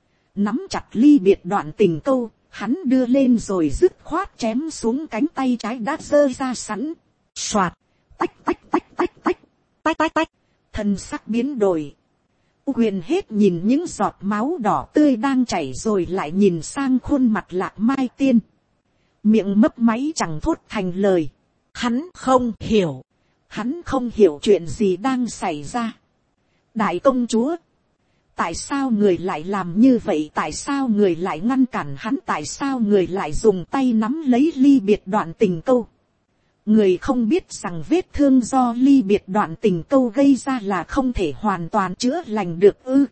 nắm chặt ly biệt đoạn tình câu. Hắn đưa lên rồi dứt khoát chém xuống cánh tay trái đã giơ ra sẵn. Soạt, tách tách tách tách tách, tách tách tách, thân sắc biến đổi. Huyền hết nhìn những giọt máu đỏ tươi đang chảy rồi lại nhìn sang khuôn mặt Lạc Mai tiên. Miệng mấp máy chẳng thốt thành lời. Hắn không hiểu. Hắn không hiểu chuyện gì đang xảy ra. Đại công chúa, tại sao người lại làm như vậy? Tại sao người lại ngăn cản hắn? Tại sao người lại dùng tay nắm lấy ly biệt đoạn tình câu? Người không biết rằng vết thương do ly biệt đoạn tình câu gây ra là không thể hoàn toàn chữa lành được ư?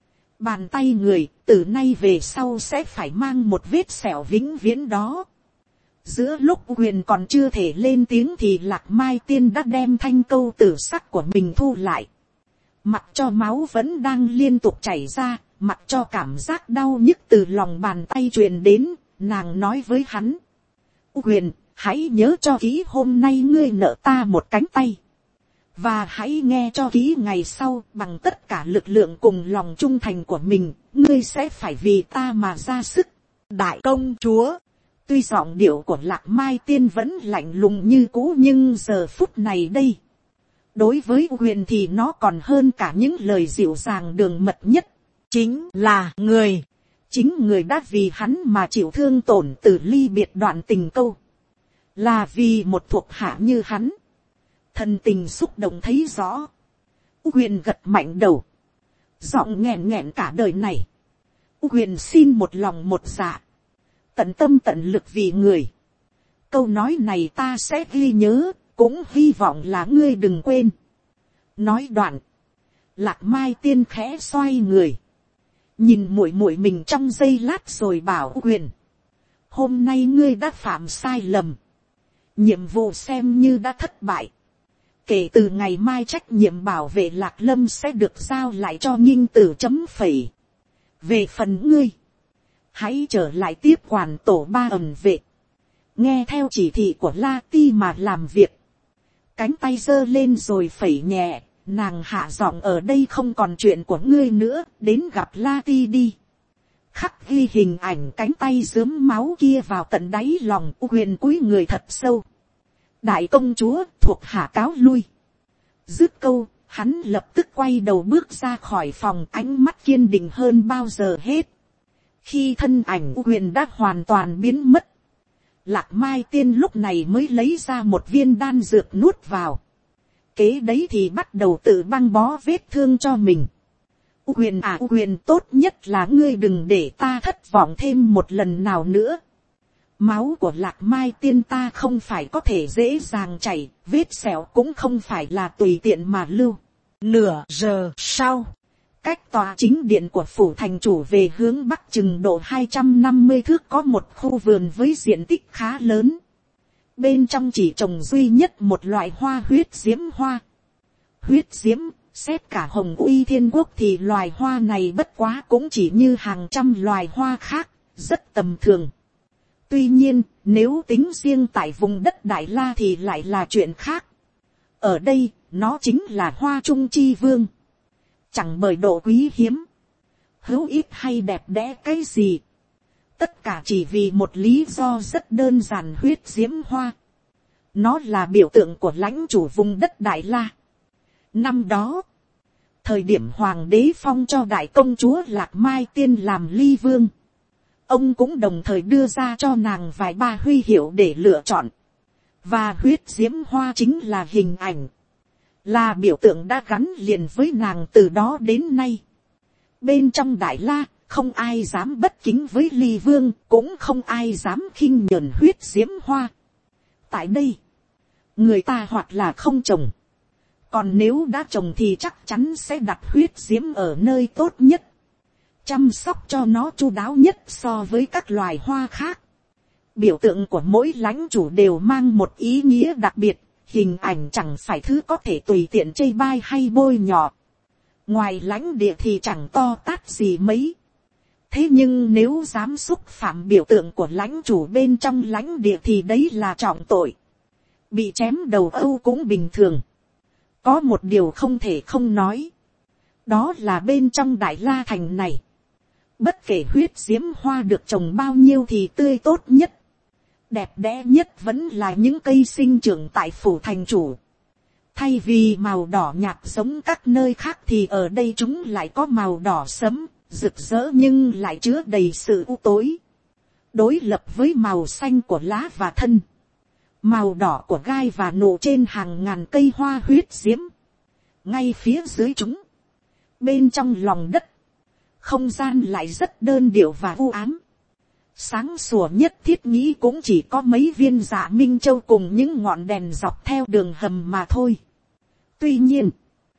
Bàn tay người từ nay về sau sẽ phải mang một vết sẹo vĩnh viễn đó. Giữa lúc Huyền còn chưa thể lên tiếng thì Lạc Mai tiên đã đem thanh câu tử sắc của mình thu lại. Mặc cho máu vẫn đang liên tục chảy ra, mặc cho cảm giác đau nhức từ lòng bàn tay truyền đến, nàng nói với hắn. Huyền, hãy nhớ cho kỹ hôm nay ngươi nợ ta một cánh tay. Và hãy nghe cho kỹ ngày sau, bằng tất cả lực lượng cùng lòng trung thành của mình, ngươi sẽ phải vì ta mà ra sức. Đại công chúa, tuy giọng điệu của Lạc Mai tiên vẫn lạnh lùng như cũ, nhưng giờ phút này đây, đối với Huyền thì nó còn hơn cả những lời dịu dàng đường mật nhất. Chính là người, chính người đã vì hắn mà chịu thương tổn từ ly biệt đoạn tình câu. Là vì một thuộc hạ như hắn. Thần tình xúc động thấy rõ. Huyền gật mạnh đầu, giọng nghẹn nghẹn cả đời này. Huyền xin một lòng một dạ, tận tâm tận lực vì người. Câu nói này ta sẽ ghi nhớ, cũng hy vọng là ngươi đừng quên. Nói đoạn, Lạc Mai tiên khẽ xoay người, nhìn muội muội mình trong giây lát rồi bảo Huyền, hôm nay ngươi đã phạm sai lầm, nhiệm vụ xem như đã thất bại. Kể từ ngày mai trách nhiệm bảo vệ Lạc Lâm sẽ được giao lại cho nghinh tử chấm phẩy. Về phần ngươi, hãy trở lại tiếp quản tổ ba ẩn vệ, nghe theo chỉ thị của La Ti mà làm việc. Cánh tay giơ lên rồi phẩy nhẹ, nàng hạ giọng, ở đây không còn chuyện của ngươi nữa, đến gặp La Ti đi. Khắc ghi hình ảnh cánh tay rướm máu kia vào tận đáy lòng. Huyền cúi người thật sâu. Đại công chúa, thuộc hạ cáo lui. Dứt câu, hắn lập tức quay đầu bước ra khỏi phòng, ánh mắt kiên định hơn bao giờ hết. Khi thân ảnh Huyền đã hoàn toàn biến mất, Lạc Mai tiên lúc này mới lấy ra một viên đan dược nuốt vào. Kế đấy thì bắt đầu tự băng bó vết thương cho mình. Huyền à Huyền, tốt nhất là ngươi đừng để ta thất vọng thêm một lần nào nữa. Máu của Lạc Mai tiên ta không phải có thể dễ dàng chảy, vết sẹo cũng không phải là tùy tiện mà lưu. Nửa giờ sau, cách tòa chính điện của phủ thành chủ về hướng bắc chừng độ hai trăm năm mươi thước có một khu vườn với diện tích khá lớn. Bên trong chỉ trồng duy nhất một loại hoa huyết diễm hoa. Huyết diễm, xét cả Hồng Uy Thiên Quốc thì loài hoa này bất quá cũng chỉ như hàng trăm loài hoa khác, rất tầm thường. Tuy nhiên, nếu tính riêng tại vùng đất Đại La thì lại là chuyện khác. Ở đây, nó chính là hoa trung chi vương. Chẳng bởi độ quý hiếm, hữu ít hay đẹp đẽ cái gì. Tất cả chỉ vì một lý do rất đơn giản, huyết diễm hoa. Nó là biểu tượng của lãnh chủ vùng đất Đại La. Năm đó, thời điểm hoàng đế phong cho đại công chúa Lạc Mai Tiên làm ly vương, ông cũng đồng thời đưa ra cho nàng vài ba huy hiệu để lựa chọn. Và huyết diễm hoa chính là hình ảnh, là biểu tượng đã gắn liền với nàng từ đó đến nay. Bên trong Đại La, không ai dám bất kính với ly vương, cũng không ai dám khinh nhờn huyết diễm hoa. Tại đây, người ta hoặc là không trồng, còn nếu đã trồng thì chắc chắn sẽ đặt huyết diễm ở nơi tốt nhất, chăm sóc cho nó chu đáo nhất so với các loài hoa khác. Biểu tượng của mỗi lãnh chủ đều mang một ý nghĩa đặc biệt, hình ảnh chẳng phải thứ có thể tùy tiện chê bai hay bôi nhọ. Ngoài lãnh địa thì chẳng to tát gì mấy. Thế nhưng nếu dám xúc phạm biểu tượng của lãnh chủ bên trong lãnh địa thì đấy là trọng tội. Bị chém đầu âu cũng bình thường. Có một điều không thể không nói. Đó là bên trong Đại La Thành này, bất kể huyết diễm hoa được trồng bao nhiêu thì tươi tốt nhất, đẹp đẽ nhất vẫn là những cây sinh trưởng tại phủ thành chủ. Thay vì màu đỏ nhạt giống các nơi khác thì ở đây chúng lại có màu đỏ sẫm, rực rỡ nhưng lại chứa đầy sự u tối. Đối lập với màu xanh của lá và thân, màu đỏ của gai và nụ trên hàng ngàn cây hoa huyết diễm. Ngay phía dưới chúng, bên trong lòng đất, không gian lại rất đơn điệu và u ám. Sáng sủa nhất thiết nghĩ cũng chỉ có mấy viên dạ minh châu cùng những ngọn đèn dọc theo đường hầm mà thôi. Tuy nhiên,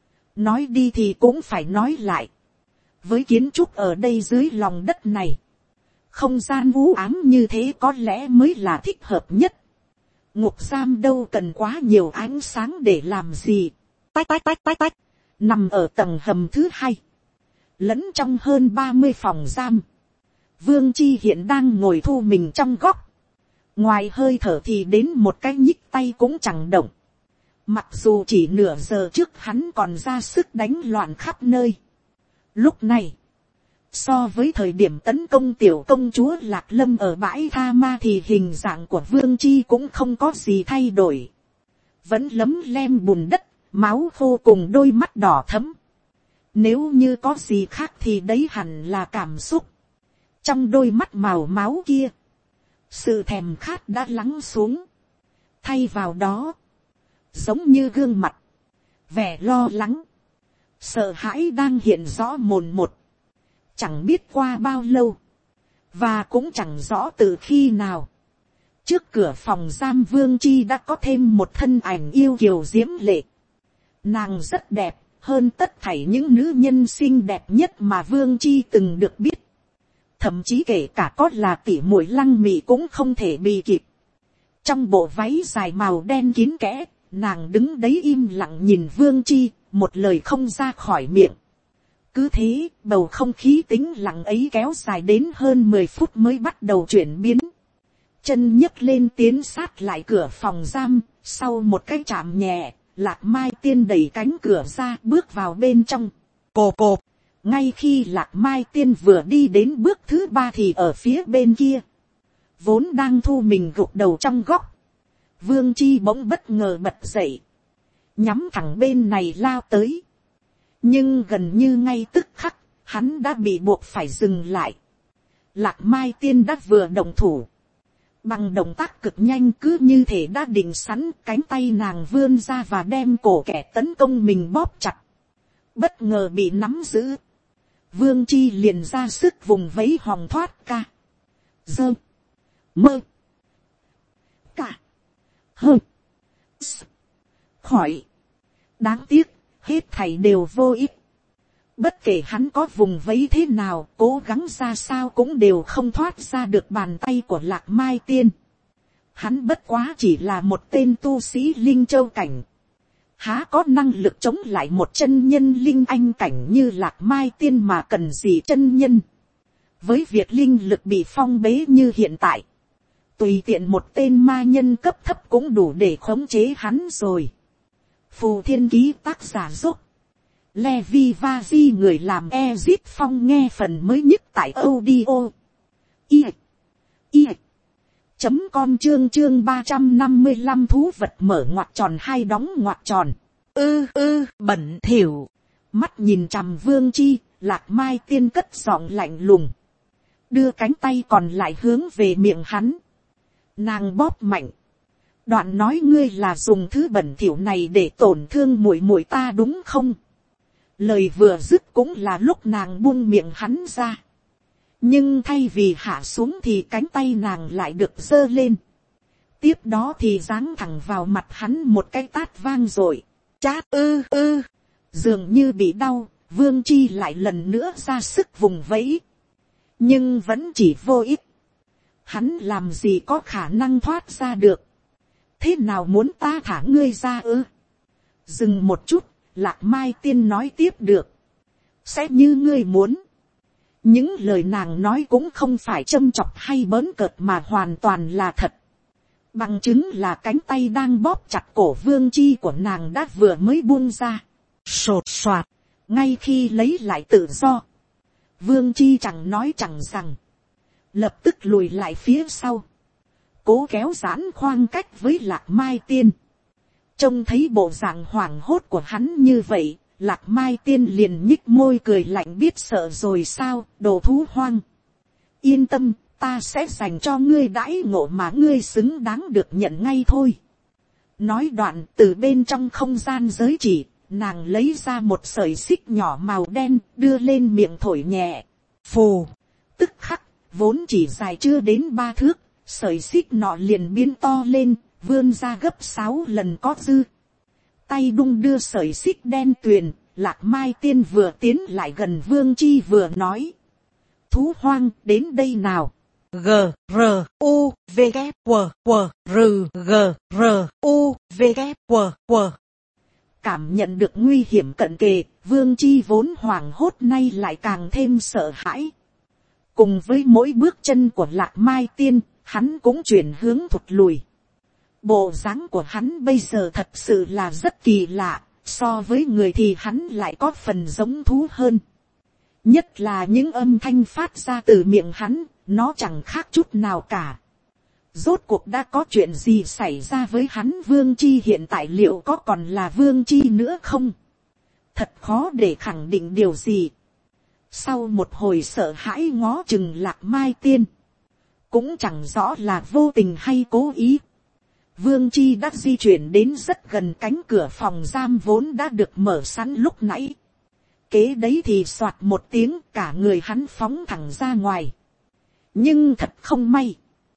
nói đi thì cũng phải nói lại. Với kiến trúc ở đây dưới lòng đất này, không gian u ám như thế có lẽ mới là thích hợp nhất. Ngục giam đâu cần quá nhiều ánh sáng để làm gì. Tách tách tách tách tách. Nằm ở tầng hầm thứ hai, lẫn trong hơn ba mươi phòng giam, Vương Chi hiện đang ngồi thu mình trong góc. Ngoài hơi thở thì đến một cái nhích tay cũng chẳng động. Mặc dù chỉ nửa giờ trước hắn còn ra sức đánh loạn khắp nơi. Lúc này, so với thời điểm tấn công tiểu công chúa Lạc Lâm ở bãi Tha Ma thì hình dạng của Vương Chi cũng không có gì thay đổi. Vẫn lấm lem bùn đất, máu khô cùng đôi mắt đỏ thẫm. Nếu như có gì khác thì đấy hẳn là cảm xúc. Trong đôi mắt màu máu kia, sự thèm khát đã lắng xuống. Thay vào đó, giống như gương mặt, vẻ lo lắng, sợ hãi đang hiện rõ mồn một. Chẳng biết qua bao lâu, và cũng chẳng rõ từ khi nào, trước cửa phòng giam Vương Chi đã có thêm một thân ảnh yêu kiều diễm lệ. Nàng rất đẹp, hơn tất thảy những nữ nhân xinh đẹp nhất mà Vương Chi từng được biết. Thậm chí kể cả có là tỷ muội Lăng Mị cũng không thể bì kịp. Trong bộ váy dài màu đen kín kẽ, nàng đứng đấy im lặng nhìn Vương Chi, một lời không ra khỏi miệng. Cứ thế, bầu không khí tĩnh lặng ấy kéo dài đến hơn mười phút mới bắt đầu chuyển biến. Chân nhấc lên tiến sát lại cửa phòng giam, sau một cái chạm nhẹ, Lạc Mai Tiên đẩy cánh cửa ra bước vào bên trong. Cộp cộp, ngay khi Lạc Mai Tiên vừa đi đến bước thứ ba thì ở phía bên kia, vốn đang thu mình gục đầu trong góc, Vương Chi bỗng bất ngờ bật dậy, nhắm thẳng bên này lao tới. Nhưng gần như ngay tức khắc, hắn đã bị buộc phải dừng lại. Lạc Mai Tiên đã vừa động thủ, bằng động tác cực nhanh cứ như thể đã định sẵn, cánh tay nàng vươn ra và đem cổ kẻ tấn công mình bóp chặt. Bất ngờ bị nắm giữ, Vương Chi liền ra sức vùng vẫy hòng thoát ca. Dơ, mơ, cả, hơ, khỏi. Đáng tiếc, hết thảy đều vô ích. Bất kể hắn có vùng vẫy thế nào, cố gắng ra sao cũng đều không thoát ra được bàn tay của Lạc Mai Tiên. Hắn bất quá chỉ là một tên tu sĩ linh châu cảnh, há có năng lực chống lại một chân nhân linh anh cảnh như Lạc Mai Tiên mà cần gì chân nhân. Với việc linh lực bị phong bế như hiện tại, tùy tiện một tên ma nhân cấp thấp cũng đủ để khống chế hắn rồi. Phù thiên ký tác giả dốc. Levi Vazi người làm Ezit Phong nghe phần mới nhất tại audio. I. I. Chấm com chương chương ba trăm năm mươi lăm thú vật mở ngoặc tròn hai đóng ngoặc tròn. Ư ư bẩn thỉu. Mắt nhìn chằm Vương Chi, Lạc Mai Tiên cất giọng lạnh lùng. Đưa cánh tay còn lại hướng về miệng hắn. Nàng bóp mạnh. Đoạn nói ngươi là dùng thứ bẩn thỉu này để tổn thương muội muội ta đúng không? Lời vừa dứt cũng là lúc nàng buông miệng hắn ra. Nhưng thay vì hạ xuống thì cánh tay nàng lại được giơ lên. Tiếp đó thì giáng thẳng vào mặt hắn một cái tát vang rồi. Chát ư ư. Dường như bị đau, Vương Chi lại lần nữa ra sức vùng vẫy. Nhưng vẫn chỉ vô ích. Hắn làm gì có khả năng thoát ra được. Thế nào muốn ta thả ngươi ra ư? Dừng một chút, Lạc Mai Tiên nói tiếp được. Sẽ như ngươi muốn. Những lời nàng nói cũng không phải châm chọc hay bỡn cợt mà hoàn toàn là thật. Bằng chứng là cánh tay đang bóp chặt cổ Vương Chi của nàng đã vừa mới buông ra. Sột soạt. Ngay khi lấy lại tự do. Vương Chi chẳng nói chẳng rằng. Lập tức lùi lại phía sau. Cố kéo giãn khoảng cách với Lạc Mai Tiên. Trông thấy bộ dạng hoảng hốt của hắn như vậy. Lạc Mai Tiên liền nhích môi cười lạnh biết sợ rồi sao, đồ thú hoang. Yên tâm, ta sẽ dành cho ngươi đãi ngộ mà ngươi xứng đáng được nhận ngay thôi. Nói đoạn từ bên trong không gian giới chỉ, nàng lấy ra một sợi xích nhỏ màu đen đưa lên miệng thổi nhẹ. Phù, tức khắc, vốn chỉ dài chưa đến ba thước, sợi xích nọ liền biến to lên, vươn ra gấp sáu lần có dư. Tay đung đưa sợi xích đen tuyền, Lạc Mai Tiên vừa tiến lại gần Vương Chi vừa nói. Thú hoang đến đây nào. G, R, U, V, K, W, W, R, G, R, U, V, K, W, W. Cảm nhận được nguy hiểm cận kề, Vương Chi vốn hoảng hốt nay lại càng thêm sợ hãi. Cùng với mỗi bước chân của Lạc Mai Tiên, hắn cũng chuyển hướng thụt lùi. Bộ dáng của hắn bây giờ thật sự là rất kỳ lạ, so với người thì hắn lại có phần giống thú hơn. Nhất là những âm thanh phát ra từ miệng hắn, nó chẳng khác chút nào cả. Rốt cuộc đã có chuyện gì xảy ra với hắn? Vương Chi hiện tại liệu có còn là Vương Chi nữa không? Thật khó để khẳng định điều gì. Sau một hồi sợ hãi ngó chừng Lạc Mai Tiên, cũng chẳng rõ là vô tình hay cố ý. Vương Chi đã di chuyển đến rất gần cánh cửa phòng giam vốn đã được mở sẵn lúc nãy. Kế đấy thì soạt một tiếng, cả người hắn phóng thẳng ra ngoài. Nhưng thật không may.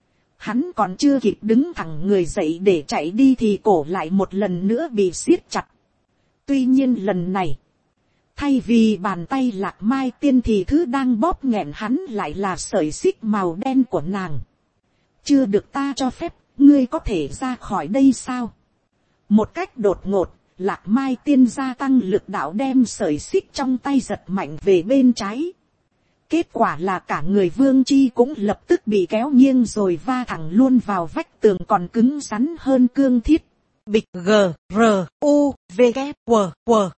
Hắn còn chưa kịp đứng thẳng người dậy để chạy đi thì cổ lại một lần nữa bị siết chặt. Tuy nhiên lần này, thay vì bàn tay Lạc Mai Tiên thì thứ đang bóp nghẹn hắn lại là sợi xích màu đen của nàng. Chưa được ta cho phép, ngươi có thể ra khỏi đây sao? Một cách đột ngột, Lạc Mai Tiên gia tăng lực đạo đem sợi xích trong tay giật mạnh về bên trái. Kết quả là cả người Vương Chi cũng lập tức bị kéo nghiêng rồi va thẳng luôn vào vách tường còn cứng rắn hơn cương thiết. Bịch G, R, U, V, K, W, W.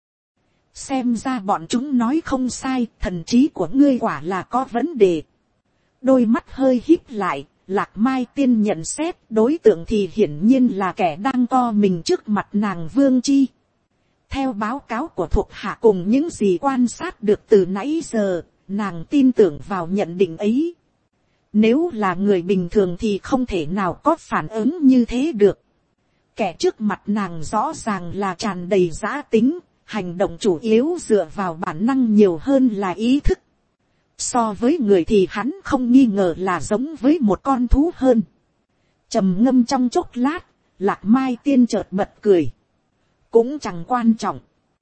Xem ra bọn chúng nói không sai, thần trí của ngươi quả là có vấn đề. Đôi mắt hơi híp lại, Lạc Mai Tiên nhận xét đối tượng thì hiển nhiên là kẻ đang co mình trước mặt nàng Vương Chi. Theo báo cáo của thuộc hạ cùng những gì quan sát được từ nãy giờ, nàng tin tưởng vào nhận định ấy. Nếu là người bình thường thì không thể nào có phản ứng như thế được. Kẻ trước mặt nàng rõ ràng là tràn đầy dã tính, hành động chủ yếu dựa vào bản năng nhiều hơn là ý thức. So với người thì hắn không nghi ngờ là giống với một con thú hơn. Trầm ngâm trong chốc lát, Lạc Mai Tiên chợt bật cười. Cũng chẳng quan trọng.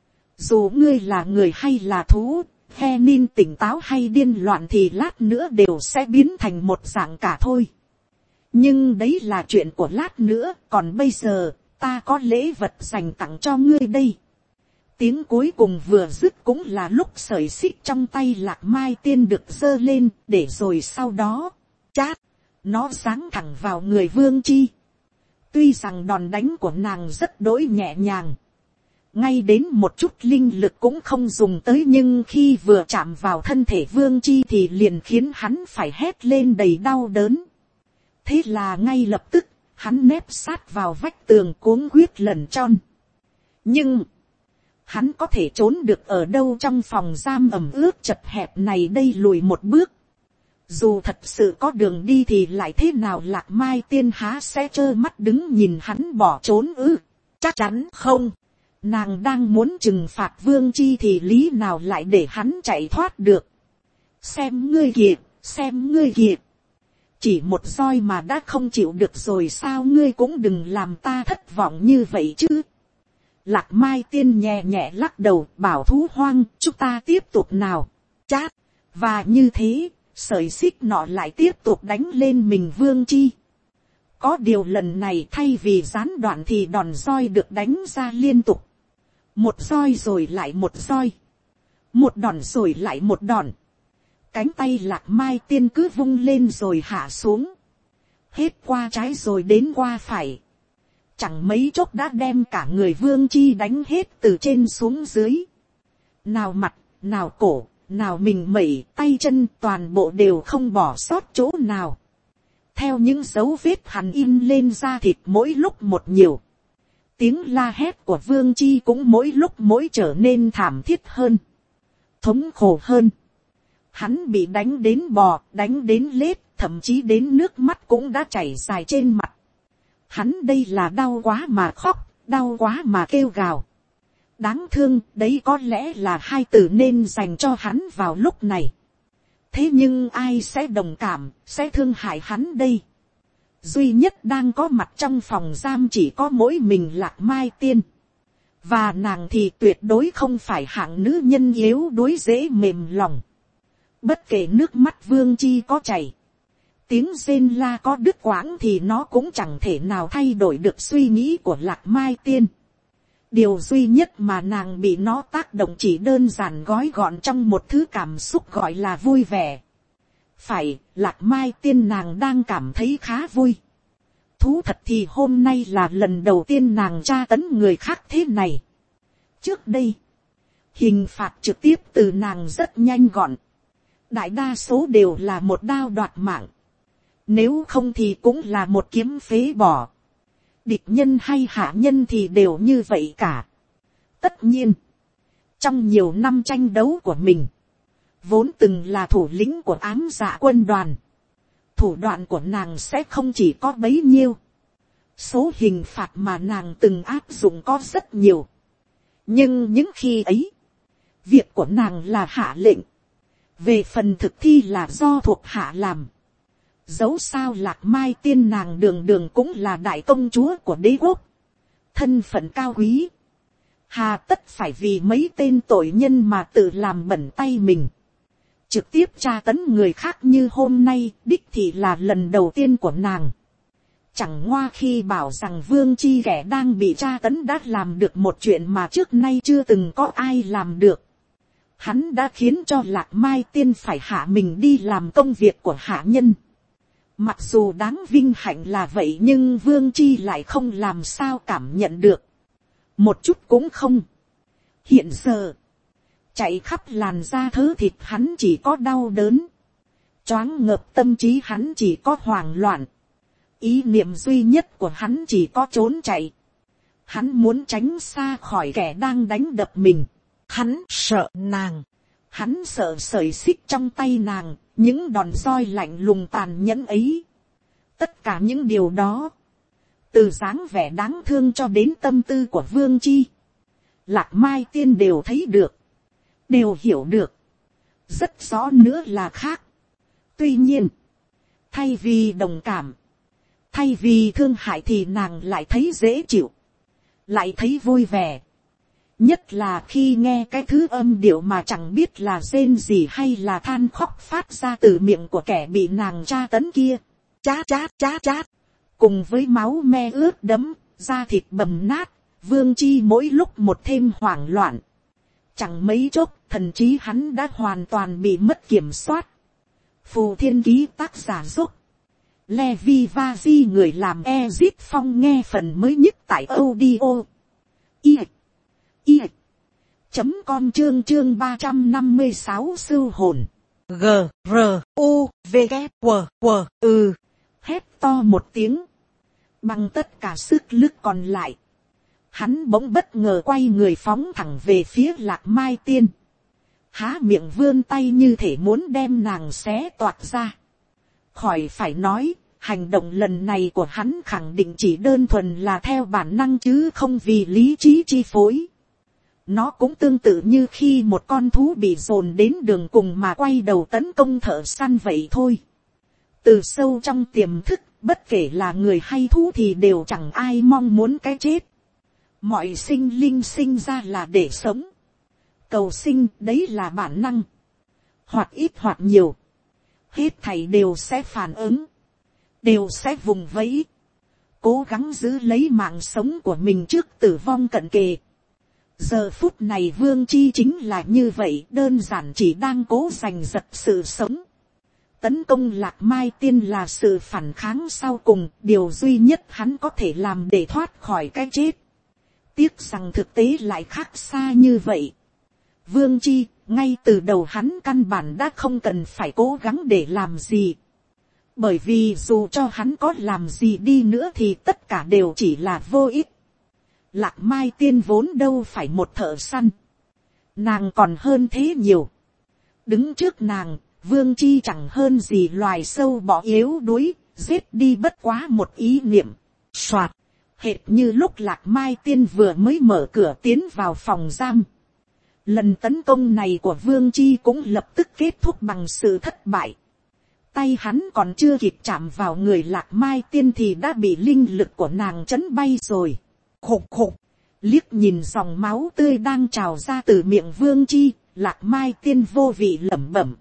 Dù ngươi là người hay là thú, Henin tỉnh táo hay điên loạn thì lát nữa đều sẽ biến thành một dạng cả thôi. Nhưng đấy là chuyện của lát nữa, còn bây giờ, ta có lễ vật dành tặng cho ngươi đây. Tiếng cuối cùng vừa dứt cũng là lúc sợi xích trong tay Lạc Mai Tiên được giơ lên, để rồi sau đó, chát, nó giáng thẳng vào người Vương Chi. Tuy rằng đòn đánh của nàng rất đỗi nhẹ nhàng, ngay đến một chút linh lực cũng không dùng tới, nhưng khi vừa chạm vào thân thể Vương Chi thì liền khiến hắn phải hét lên đầy đau đớn. Thế là ngay lập tức, hắn nép sát vào vách tường cuống quýt lẩn tròn. Nhưng, hắn có thể trốn được ở đâu trong phòng giam ẩm ướt chật hẹp này đây, lùi một bước. Dù thật sự có đường đi thì lại thế nào Lạc Mai Tiên há sẽ trơ mắt đứng nhìn hắn bỏ trốn ư? Chắc chắn không. Nàng đang muốn trừng phạt Vương Chi thì lý nào lại để hắn chạy thoát được. Xem ngươi kìa, xem ngươi kìa. Chỉ một roi mà đã không chịu được rồi sao, ngươi cũng đừng làm ta thất vọng như vậy chứ. Lạc Mai Tiên nhẹ nhẹ lắc đầu, bảo thú hoang, chúng ta tiếp tục nào. Chát. Và như thế, sợi xích nọ lại tiếp tục đánh lên mình Vương Chi. Có điều lần này thay vì gián đoạn thì đòn roi được đánh ra liên tục. Một roi rồi lại một roi. Một đòn rồi lại một đòn. Cánh tay Lạc Mai Tiên cứ vung lên rồi hạ xuống. Hết qua trái rồi đến qua phải. Chẳng mấy chốc đã đem cả người Vương Chi đánh hết từ trên xuống dưới. Nào mặt, nào cổ, nào mình mẩy, tay chân toàn bộ đều không bỏ sót chỗ nào. Theo những dấu vết hằn in lên da thịt mỗi lúc một nhiều. Tiếng la hét của Vương Chi cũng mỗi lúc mỗi trở nên thảm thiết hơn. Thống khổ hơn. Hắn bị đánh đến bò, đánh đến lết, thậm chí đến nước mắt cũng đã chảy dài trên mặt. Hắn đây là đau quá mà khóc, đau quá mà kêu gào. Đáng thương, đấy có lẽ là hai từ nên dành cho hắn vào lúc này. Thế nhưng ai sẽ đồng cảm, sẽ thương hại hắn đây? Duy nhất đang có mặt trong phòng giam chỉ có mỗi mình Lạc Mai Tiên. Và nàng thì tuyệt đối không phải hạng nữ nhân yếu đuối dễ mềm lòng. Bất kể nước mắt Vương Chi có chảy, tiếng rên la có đứt quãng thì nó cũng chẳng thể nào thay đổi được suy nghĩ của Lạc Mai Tiên. Điều duy nhất mà nàng bị nó tác động chỉ đơn giản gói gọn trong một thứ cảm xúc gọi là vui vẻ. Phải, Lạc Mai Tiên nàng đang cảm thấy khá vui. Thú thật thì hôm nay là lần đầu tiên nàng tra tấn người khác thế này. Trước đây, hình phạt trực tiếp từ nàng rất nhanh gọn. Đại đa số đều là một đao đoạt mạng. Nếu không thì cũng là một kiếm phế bỏ. Địch nhân hay hạ nhân thì đều như vậy cả. Tất nhiên, trong nhiều năm tranh đấu của mình, vốn từng là thủ lĩnh của ám dạ quân đoàn, thủ đoạn của nàng sẽ không chỉ có bấy nhiêu. Số hình phạt mà nàng từng áp dụng có rất nhiều. Nhưng những khi ấy, việc của nàng là hạ lệnh. Về phần thực thi là do thuộc hạ làm. Dẫu sao Lạc Mai Tiên nàng đường đường cũng là đại công chúa của đế quốc. Thân phận cao quý. Hà tất phải vì mấy tên tội nhân mà tự làm bẩn tay mình. Trực tiếp tra tấn người khác như hôm nay, đích thị là lần đầu tiên của nàng. Chẳng ngoa khi bảo rằng Vương Chi kẻ đang bị tra tấn đã làm được một chuyện mà trước nay chưa từng có ai làm được. Hắn đã khiến cho Lạc Mai Tiên phải hạ mình đi làm công việc của hạ nhân. Mặc dù đáng vinh hạnh là vậy nhưng Vương Chi lại không làm sao cảm nhận được. Một chút cũng không. Hiện giờ, chạy khắp làn da thớ thịt hắn chỉ có đau đớn. Choáng ngợp tâm trí hắn chỉ có hoảng loạn. Ý niệm duy nhất của hắn chỉ có trốn chạy. Hắn muốn tránh xa khỏi kẻ đang đánh đập mình. Hắn sợ nàng. Hắn sợ sợi xích trong tay nàng. Những đòn roi lạnh lùng tàn nhẫn ấy. Tất cả những điều đó, từ dáng vẻ đáng thương cho đến tâm tư của Vương Chi, Lạc Mai Tiên đều thấy được, đều hiểu được, rất rõ nữa là khác. Tuy nhiên, thay vì đồng cảm, thay vì thương hại thì nàng lại thấy dễ chịu, lại thấy vui vẻ. Nhất là khi nghe cái thứ âm điệu mà chẳng biết là rên gì hay là than khóc phát ra từ miệng của kẻ bị nàng tra tấn kia. Chát chát chát chát. Cùng với máu me ướt đẫm, da thịt bầm nát, Vương Chi mỗi lúc một thêm hoảng loạn. Chẳng mấy chốc, thần trí hắn đã hoàn toàn bị mất kiểm soát. Phù Thiên Ký tác giả giúp. Levi Vazi người làm Ezit Phong nghe phần mới nhất tại audio. Y i chấm com chương chương ba trăm năm mươi sáu sưu hồn. G, R, U, V, K, W, W, Ừ. Hét to một tiếng. Bằng tất cả sức lực còn lại. Hắn bỗng bất ngờ quay người phóng thẳng về phía Lạc Mai Tiên. Há miệng vươn tay như thể muốn đem nàng xé toạc ra. Khỏi phải nói, hành động lần này của hắn khẳng định chỉ đơn thuần là theo bản năng chứ không vì lý trí chi phối. Nó cũng tương tự như khi một con thú bị dồn đến đường cùng mà quay đầu tấn công thợ săn vậy thôi. Từ sâu trong tiềm thức, bất kể là người hay thú thì đều chẳng ai mong muốn cái chết. Mọi sinh linh sinh ra là để sống. Cầu sinh đấy là bản năng. Hoặc ít hoặc nhiều. Hết thảy đều sẽ phản ứng. Đều sẽ vùng vẫy. Cố gắng giữ lấy mạng sống của mình trước tử vong cận kề. Giờ phút này Vương Chi chính là như vậy, đơn giản chỉ đang cố giành giật sự sống. Tấn công Lạc Mai Tiên là sự phản kháng sau cùng, điều duy nhất hắn có thể làm để thoát khỏi cái chết. Tiếc rằng thực tế lại khác xa như vậy. Vương Chi, ngay từ đầu hắn căn bản đã không cần phải cố gắng để làm gì. Bởi vì dù cho hắn có làm gì đi nữa thì tất cả đều chỉ là vô ích. Lạc Mai Tiên vốn đâu phải một thợ săn. Nàng còn hơn thế nhiều. Đứng trước nàng, Vương Chi chẳng hơn gì loài sâu bọ yếu đuối, giết đi bất quá một ý niệm. Soạt, hệt như lúc Lạc Mai Tiên vừa mới mở cửa tiến vào phòng giam. Lần tấn công này của Vương Chi cũng lập tức kết thúc bằng sự thất bại. Tay hắn còn chưa kịp chạm vào người Lạc Mai Tiên thì đã bị linh lực của nàng chấn bay rồi. Khục khục, liếc nhìn dòng máu tươi đang trào ra từ miệng Vương Chi, Lạc Mai Tiên vô vị lẩm bẩm.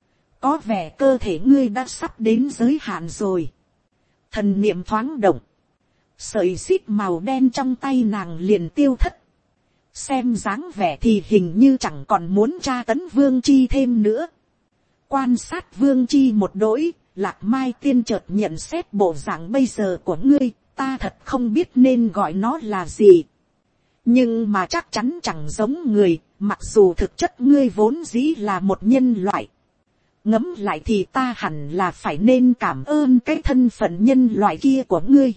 Có vẻ cơ thể ngươi đã sắp đến giới hạn rồi. Thần niệm thoáng động. Sợi xích màu đen trong tay nàng liền tiêu thất. Xem dáng vẻ thì hình như chẳng còn muốn tra tấn Vương Chi thêm nữa. Quan sát Vương Chi một đỗi, Lạc Mai Tiên chợt nhận xét bộ dạng bây giờ của ngươi, ta thật không biết nên gọi nó là gì. Nhưng mà chắc chắn chẳng giống người, mặc dù thực chất ngươi vốn dĩ là một nhân loại. Ngẫm lại thì ta hẳn là phải nên cảm ơn cái thân phận nhân loại kia của ngươi.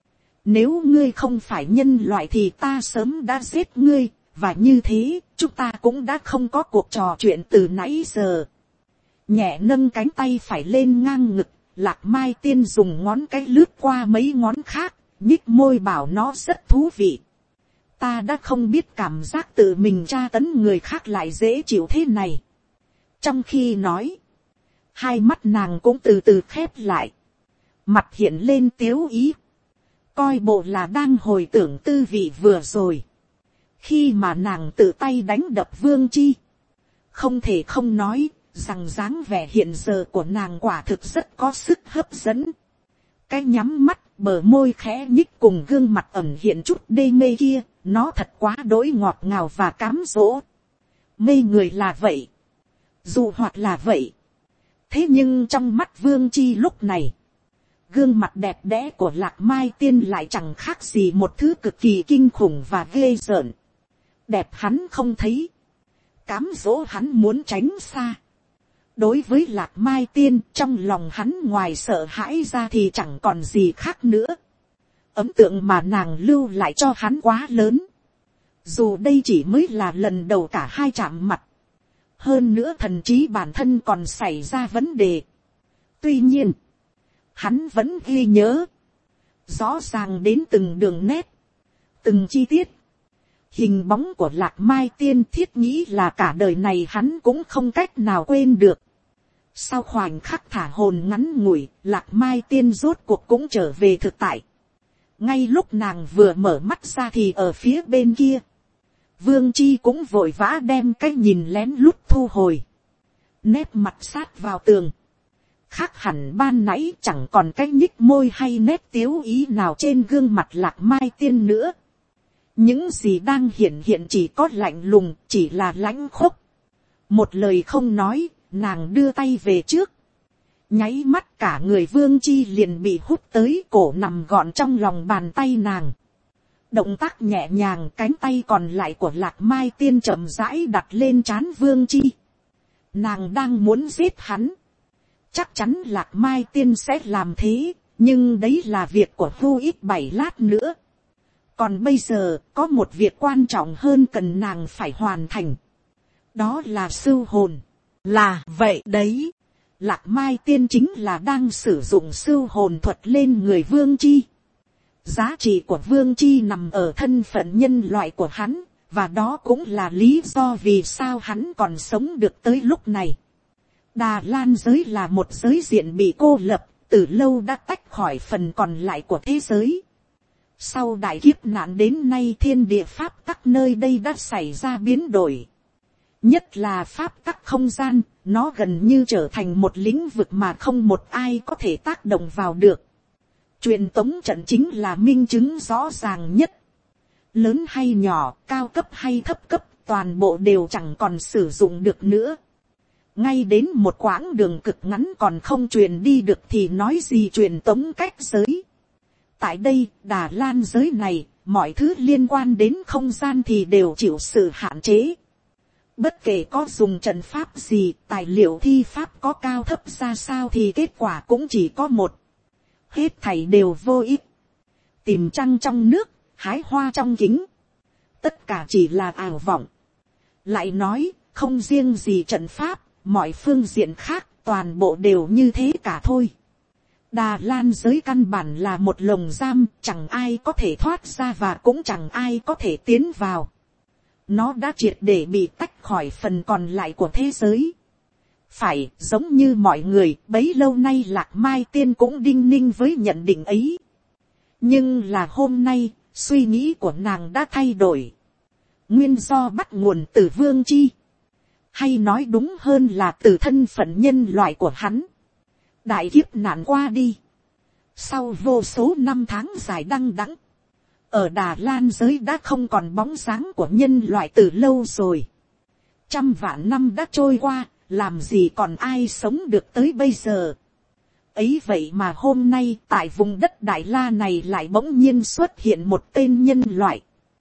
Nếu ngươi không phải nhân loại thì ta sớm đã giết ngươi, và như thế, chúng ta cũng đã không có cuộc trò chuyện từ nãy giờ. Nhẹ nâng cánh tay phải lên ngang ngực, Lạc Mai Tiên dùng ngón cái lướt qua mấy ngón khác, nhích môi bảo nó rất thú vị. Ta đã không biết cảm giác tự mình tra tấn người khác lại dễ chịu thế này. Trong khi nói, hai mắt nàng cũng từ từ khép lại, mặt hiện lên tiếu ý, coi bộ là đang hồi tưởng tư vị vừa rồi, khi mà nàng tự tay đánh đập Vương Chi. Không thể không nói rằng dáng vẻ hiện giờ của nàng quả thực rất có sức hấp dẫn. Cái nhắm mắt, bờ môi khẽ nhích cùng gương mặt ẩn hiện chút đê mê kia, nó thật quá đỗi ngọt ngào và cám dỗ. Mê người là vậy, dù hoặc là vậy. Thế nhưng trong mắt Vương Chi lúc này, gương mặt đẹp đẽ của Lạc Mai Tiên lại chẳng khác gì một thứ cực kỳ kinh khủng và ghê rợn. Đẹp hắn không thấy, cám dỗ hắn muốn tránh xa. Đối với Lạc Mai Tiên, trong lòng hắn ngoài sợ hãi ra thì chẳng còn gì khác nữa. Ấn tượng mà nàng lưu lại cho hắn quá lớn. Dù đây chỉ mới là lần đầu cả hai chạm mặt. Hơn nữa thần trí bản thân còn xảy ra vấn đề. Tuy nhiên, hắn vẫn ghi nhớ. Rõ ràng đến từng đường nét, từng chi tiết. Hình bóng của Lạc Mai Tiên thiết nghĩ là cả đời này hắn cũng không cách nào quên được. Sau khoảnh khắc thả hồn ngắn ngủi, Lạc Mai Tiên rốt cuộc cũng trở về thực tại. Ngay lúc nàng vừa mở mắt ra thì ở phía bên kia, Vương Chi cũng vội vã đem cái nhìn lén lút thu hồi. Nét mặt sát vào tường. Khác hẳn ban nãy chẳng còn cái nhích môi hay nét tiếu ý nào trên gương mặt Lạc Mai Tiên nữa. Những gì đang hiện hiện chỉ có lạnh lùng, chỉ là lãnh khốc. Một lời không nói, nàng đưa tay về trước. Nháy mắt cả người Vương Chi liền bị hút tới cổ nằm gọn trong lòng bàn tay nàng. Động tác nhẹ nhàng, cánh tay còn lại của Lạc Mai Tiên chậm rãi đặt lên trán Vương Chi. Nàng đang muốn giết hắn. Chắc chắn Lạc Mai Tiên sẽ làm thế, nhưng đấy là việc của Vu ít bảy lát nữa. Còn bây giờ, có một việc quan trọng hơn cần nàng phải hoàn thành. Đó là sưu hồn. Là vậy đấy. Lạc Mai Tiên chính là đang sử dụng sưu hồn thuật lên người Vương Chi. Giá trị của Vương Chi nằm ở thân phận nhân loại của hắn, và đó cũng là lý do vì sao hắn còn sống được tới lúc này. Đà Lan giới là một giới diện bị cô lập, từ lâu đã tách khỏi phần còn lại của thế giới. Sau đại kiếp nạn đến nay, thiên địa pháp tắc nơi đây đã xảy ra biến đổi. Nhất là pháp tắc không gian, nó gần như trở thành một lĩnh vực mà không một ai có thể tác động vào được. Truyền tống trận chính là minh chứng rõ ràng nhất. Lớn hay nhỏ, cao cấp hay thấp cấp, toàn bộ đều chẳng còn sử dụng được nữa. Ngay đến một quãng đường cực ngắn còn không truyền đi được thì nói gì truyền tống cách giới. Tại đây, Đà Lan giới này, mọi thứ liên quan đến không gian thì đều chịu sự hạn chế. Bất kể có dùng trận pháp gì, tài liệu thi pháp có cao thấp ra sao thì kết quả cũng chỉ có một. Hết thảy đều vô ích. Tìm trăng trong nước, hái hoa trong kính. Tất cả chỉ là ảo vọng. Lại nói, không riêng gì trận pháp, mọi phương diện khác, toàn bộ đều như thế cả thôi. Đà Lan giới căn bản là một lồng giam, chẳng ai có thể thoát ra và cũng chẳng ai có thể tiến vào. Nó đã triệt để bị tách khỏi phần còn lại của thế giới. Phải, giống như mọi người, bấy lâu nay Lạc Mai Tiên cũng đinh ninh với nhận định ấy. Nhưng là hôm nay, suy nghĩ của nàng đã thay đổi. Nguyên do bắt nguồn từ Vương Chi. Hay nói đúng hơn là từ thân phận nhân loại của hắn. Đại kiếp nạn qua đi. Sau vô số năm tháng dài đăng đẵng, ở Đà Lan giới đã không còn bóng dáng của nhân loại từ lâu rồi. Trăm vạn năm đã trôi qua, làm gì còn ai sống được tới bây giờ. Ấy vậy mà hôm nay tại vùng đất Đại La này lại bỗng nhiên xuất hiện một tên nhân loại.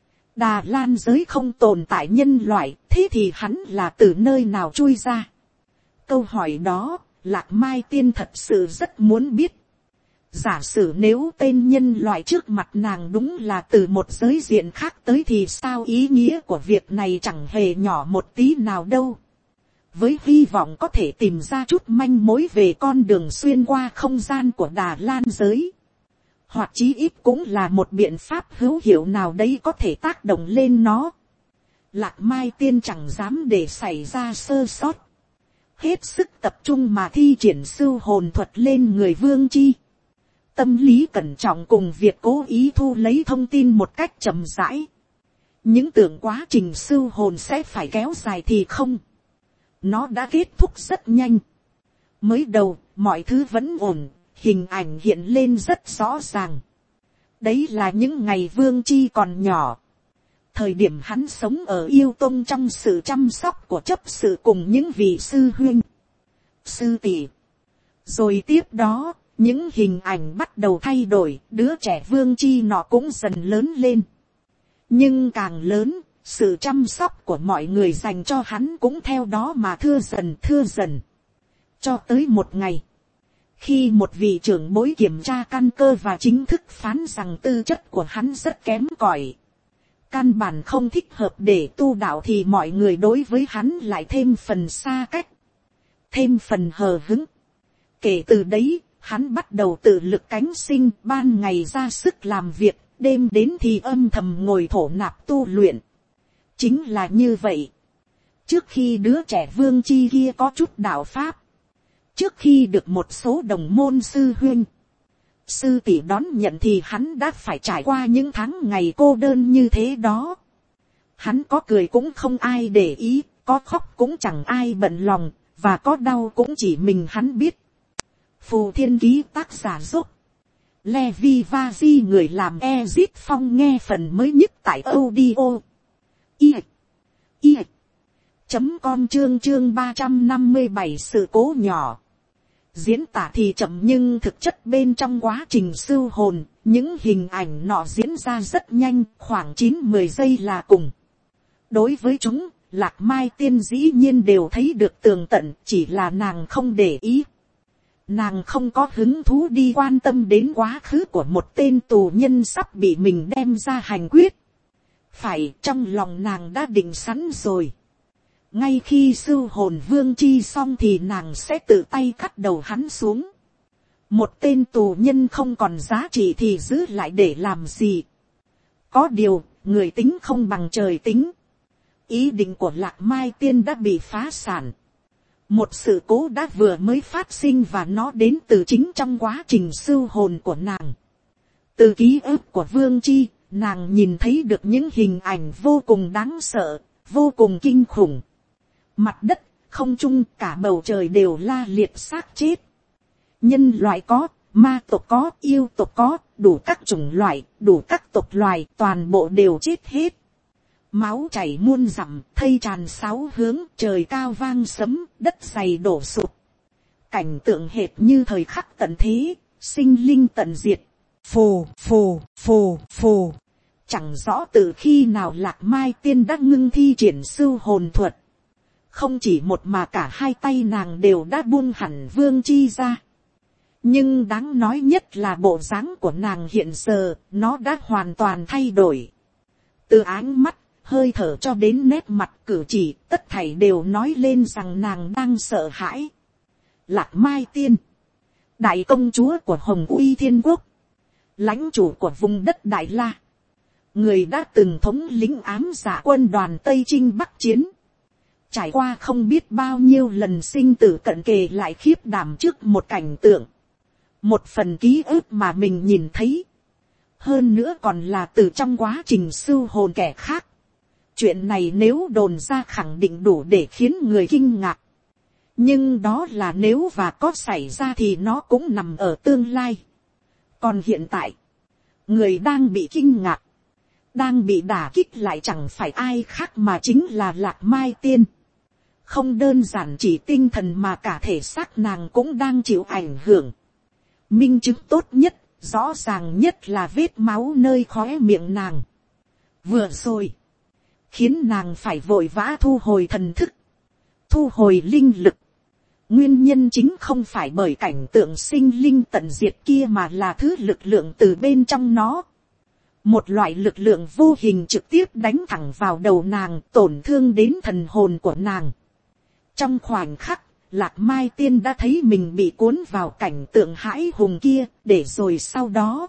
Đà Lan giới không tồn tại nhân loại, thế thì hắn là từ nơi nào chui ra? Câu hỏi đó, Lạc Mai Tiên thật sự rất muốn biết. Giả sử nếu tên nhân loại trước mặt nàng đúng là từ một giới diện khác tới thì sao, ý nghĩa của việc này chẳng hề nhỏ một tí nào đâu. Với hy vọng có thể tìm ra chút manh mối về con đường xuyên qua không gian của Đà Lan giới. Hoặc chí ít cũng là một biện pháp hữu hiệu nào đấy có thể tác động lên nó. Lạc Mai Tiên chẳng dám để xảy ra sơ sót. Hết sức tập trung mà thi triển sưu hồn thuật lên người Vương Chi. Tâm lý cẩn trọng cùng việc cố ý thu lấy thông tin một cách chậm rãi. Những tưởng quá trình sưu hồn sẽ phải kéo dài thì không. Nó đã kết thúc rất nhanh. Mới đầu, mọi thứ vẫn ổn, hình ảnh hiện lên rất rõ ràng. Đấy là những ngày Vương Chi còn nhỏ. Thời điểm hắn sống ở Yêu Tông trong sự chăm sóc của chấp sự cùng những vị sư huynh, sư tỷ. Rồi tiếp đó, những hình ảnh bắt đầu thay đổi, đứa trẻ Vương Chi nọ cũng dần lớn lên. Nhưng càng lớn, sự chăm sóc của mọi người dành cho hắn cũng theo đó mà thưa dần thưa dần. Cho tới một ngày, khi một vị trưởng bối kiểm tra căn cơ và chính thức phán rằng tư chất của hắn rất kém cỏi, căn bản không thích hợp để tu đạo, thì mọi người đối với hắn lại thêm phần xa cách, thêm phần hờ hững. Kể từ đấy, hắn bắt đầu tự lực cánh sinh, ban ngày ra sức làm việc, đêm đến thì âm thầm ngồi thổ nạp tu luyện. Chính là như vậy. Trước khi đứa trẻ Vương Chi kia có chút đạo pháp, trước khi được một số đồng môn sư huynh, sư tỷ đón nhận, thì hắn đã phải trải qua những tháng ngày cô đơn như thế đó. Hắn có cười cũng không ai để ý, có khóc cũng chẳng ai bận lòng, và có đau cũng chỉ mình hắn biết. Phù Thiên Ký tác giả giúp Levi Vazi người làm Ezit Phong nghe phần mới nhất tại audio i i chấm com chương chương ba trăm năm mươi bảy sự cố nhỏ. Diễn tả thì chậm nhưng thực chất bên trong quá trình sưu hồn, những hình ảnh nọ diễn ra rất nhanh, khoảng chín mười giây là cùng. Đối với chúng, Lạc Mai Tiên dĩ nhiên đều thấy được tường tận, chỉ là nàng không để ý. Nàng không có hứng thú đi quan tâm đến quá khứ của một tên tù nhân sắp bị mình đem ra hành quyết. Phải, trong lòng nàng đã định sẵn rồi. Ngay khi sưu hồn vương chi xong thì nàng sẽ tự tay cắt đầu hắn xuống. Một tên tù nhân không còn giá trị thì giữ lại để làm gì. Có điều, người tính không bằng trời tính. Ý định của Lạc Mai Tiên đã bị phá sản. Một sự cố đã vừa mới phát sinh và nó đến từ chính trong quá trình sưu hồn của nàng. Từ ký ức của Vương Chi, nàng nhìn thấy được những hình ảnh vô cùng đáng sợ, vô cùng kinh khủng. Mặt đất, không trung, cả bầu trời đều la liệt xác chết. Nhân loại có, ma tộc có, yêu tộc có, đủ các chủng loại, đủ các tộc loài, toàn bộ đều chết hết. Máu chảy muôn dặm, thây tràn sáu hướng, trời cao vang sấm, đất dày đổ sụp. Cảnh tượng hệt như thời khắc tận thế, sinh linh tận diệt. Phù, phù, phù, phù. Chẳng rõ từ khi nào Lạc Mai Tiên đã ngưng thi triển sưu hồn thuật. Không chỉ một mà cả hai tay nàng đều đã buông hẳn Vương Chi ra. Nhưng đáng nói nhất là bộ dáng của nàng hiện giờ, nó đã hoàn toàn thay đổi. Từ ánh mắt, hơi thở cho đến nét mặt cử chỉ, tất thảy đều nói lên rằng nàng đang sợ hãi. Lạc Mai Tiên, đại công chúa của Hồng Uy Thiên Quốc, lãnh chủ của vùng đất Đại La, người đã từng thống lĩnh ám dạ quân đoàn Tây Chinh Bắc Chiến, trải qua không biết bao nhiêu lần sinh tử cận kề lại khiếp đảm trước một cảnh tượng, một phần ký ức mà mình nhìn thấy, hơn nữa còn là từ trong quá trình sưu hồn kẻ khác. Chuyện này nếu đồn ra khẳng định đủ để khiến người kinh ngạc. Nhưng đó là nếu và có xảy ra thì nó cũng nằm ở tương lai. Còn hiện tại, người đang bị kinh ngạc, đang bị đả kích lại chẳng phải ai khác mà chính là Lạc Mai Tiên. Không đơn giản chỉ tinh thần mà cả thể xác nàng cũng đang chịu ảnh hưởng. Minh chứng tốt nhất, rõ ràng nhất là vết máu nơi khóe miệng nàng. Vừa rồi, khiến nàng phải vội vã thu hồi thần thức, thu hồi linh lực. Nguyên nhân chính không phải bởi cảnh tượng sinh linh tận diệt kia mà là thứ lực lượng từ bên trong nó. Một loại lực lượng vô hình trực tiếp đánh thẳng vào đầu nàng, tổn thương đến thần hồn của nàng. Trong khoảnh khắc, Lạc Mai Tiên đã thấy mình bị cuốn vào cảnh tượng hãi hùng kia, để rồi sau đó,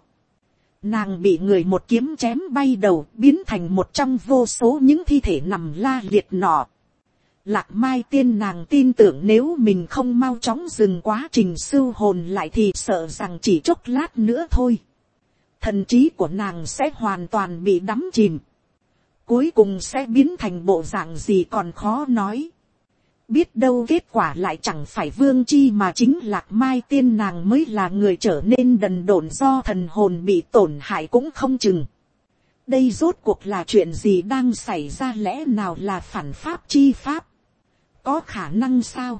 nàng bị người một kiếm chém bay đầu, biến thành một trong vô số những thi thể nằm la liệt nọ. Lạc Mai Tiên nàng tin tưởng nếu mình không mau chóng dừng quá trình sưu hồn lại thì sợ rằng chỉ chốc lát nữa thôi, thần trí của nàng sẽ hoàn toàn bị đắm chìm, cuối cùng sẽ biến thành bộ dạng gì còn khó nói. Biết đâu kết quả lại chẳng phải Vương Chi mà chính Lạc Mai Tiên nàng mới là người trở nên đần độn do thần hồn bị tổn hại cũng không chừng. Đây rốt cuộc là chuyện gì đang xảy ra, lẽ nào là phản pháp chi pháp? Có khả năng sao?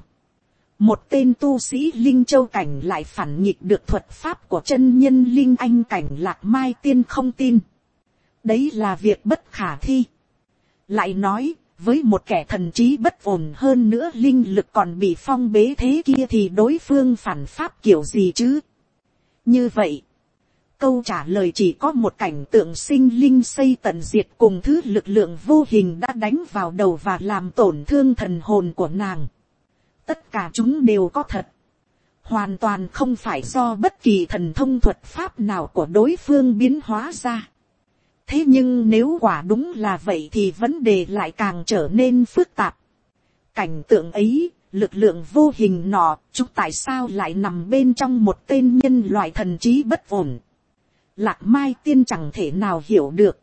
Một tên tu sĩ Linh Châu Cảnh lại phản nghịch được thuật pháp của chân nhân Linh Anh Cảnh, Lạc Mai Tiên không tin. Đấy là việc bất khả thi. Lại nói, với một kẻ thần trí bất ổn hơn nữa linh lực còn bị phong bế thế kia thì đối phương phản pháp kiểu gì chứ? Như vậy, câu trả lời chỉ có một cảnh tượng sinh linh xây tận diệt cùng thứ lực lượng vô hình đã đánh vào đầu và làm tổn thương thần hồn của nàng. Tất cả chúng đều có thật. Hoàn toàn không phải do bất kỳ thần thông thuật pháp nào của đối phương biến hóa ra. Thế nhưng nếu quả đúng là vậy thì vấn đề lại càng trở nên phức tạp. Cảnh tượng ấy, lực lượng vô hình nọ, chúng tại sao lại nằm bên trong một tên nhân loại thần trí bất ổn? Lạc Mai Tiên chẳng thể nào hiểu được.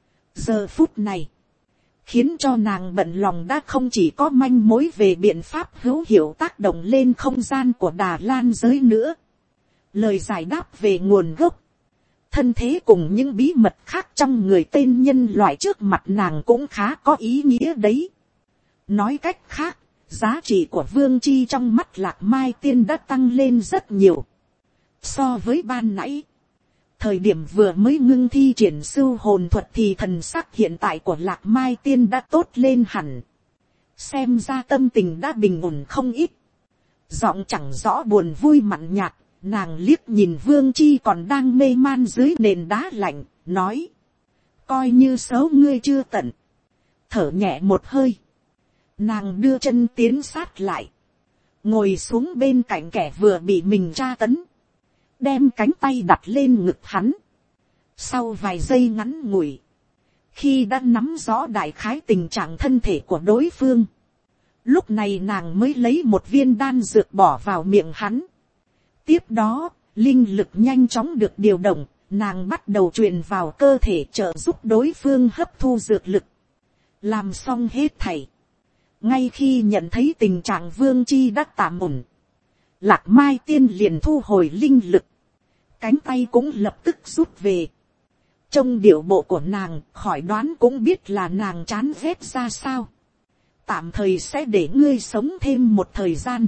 Giờ phút này, khiến cho nàng bận lòng đã không chỉ có manh mối về biện pháp hữu hiệu tác động lên không gian của Đà Lan giới nữa. Lời giải đáp về nguồn gốc, thân thế cùng những bí mật khác trong người tên nhân loại trước mặt nàng cũng khá có ý nghĩa đấy. Nói cách khác, Giá trị của Vương Chi trong mắt Lạc Mai Tiên đã tăng lên rất nhiều. So với ban nãy, thời điểm vừa mới ngưng thi triển sưu hồn thuật thì thần sắc hiện tại của Lạc Mai Tiên đã tốt lên hẳn. Xem ra tâm tình đã bình ổn không ít. Giọng chẳng rõ buồn vui mặn nhạt, nàng liếc nhìn Vương Chi còn đang mê man dưới nền đá lạnh, nói. Coi như xấu ngươi chưa tận. Thở nhẹ một hơi. Nàng đưa chân tiến sát lại. Ngồi xuống bên cạnh kẻ vừa bị mình tra tấn. Đem cánh tay đặt lên ngực hắn. Sau vài giây ngắn ngủi, khi đã nắm rõ đại khái tình trạng thân thể của đối phương, lúc này nàng mới lấy một viên đan dược bỏ vào miệng hắn. Tiếp đó, linh lực nhanh chóng được điều động, nàng bắt đầu truyền vào cơ thể trợ giúp đối phương hấp thu dược lực. Làm xong hết thảy. Ngay khi nhận thấy tình trạng Vương Chi đã tạm ổn, Lạc Mai Tiên liền thu hồi linh lực. Cánh tay cũng lập tức rút về. Trong điệu bộ của nàng, khỏi đoán cũng biết là nàng chán ghét ra sao. Tạm thời sẽ để ngươi sống thêm một thời gian.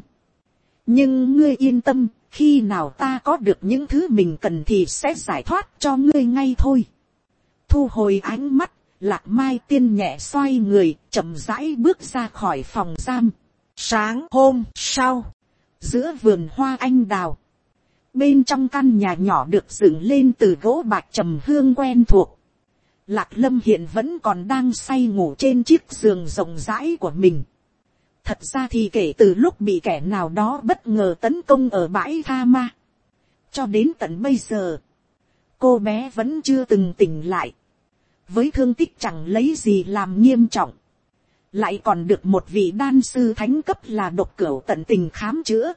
Nhưng ngươi yên tâm, khi nào ta có được những thứ mình cần thì sẽ giải thoát cho ngươi ngay thôi. Thu hồi ánh mắt, Lạc Mai Tiên nhẹ xoay người, chậm rãi bước ra khỏi phòng giam. Sáng hôm sau, giữa vườn hoa anh đào, bên trong căn nhà nhỏ được dựng lên từ gỗ bạc trầm hương quen thuộc, Lạc Lâm hiện vẫn còn đang say ngủ trên chiếc giường rộng rãi của mình. Thật ra thì kể từ lúc bị kẻ nào đó bất ngờ tấn công ở bãi tha ma, cho đến tận bây giờ, cô bé vẫn chưa từng tỉnh lại. Với thương tích chẳng lấy gì làm nghiêm trọng, lại còn được một vị đan sư thánh cấp là Độc Cửu tận tình khám chữa.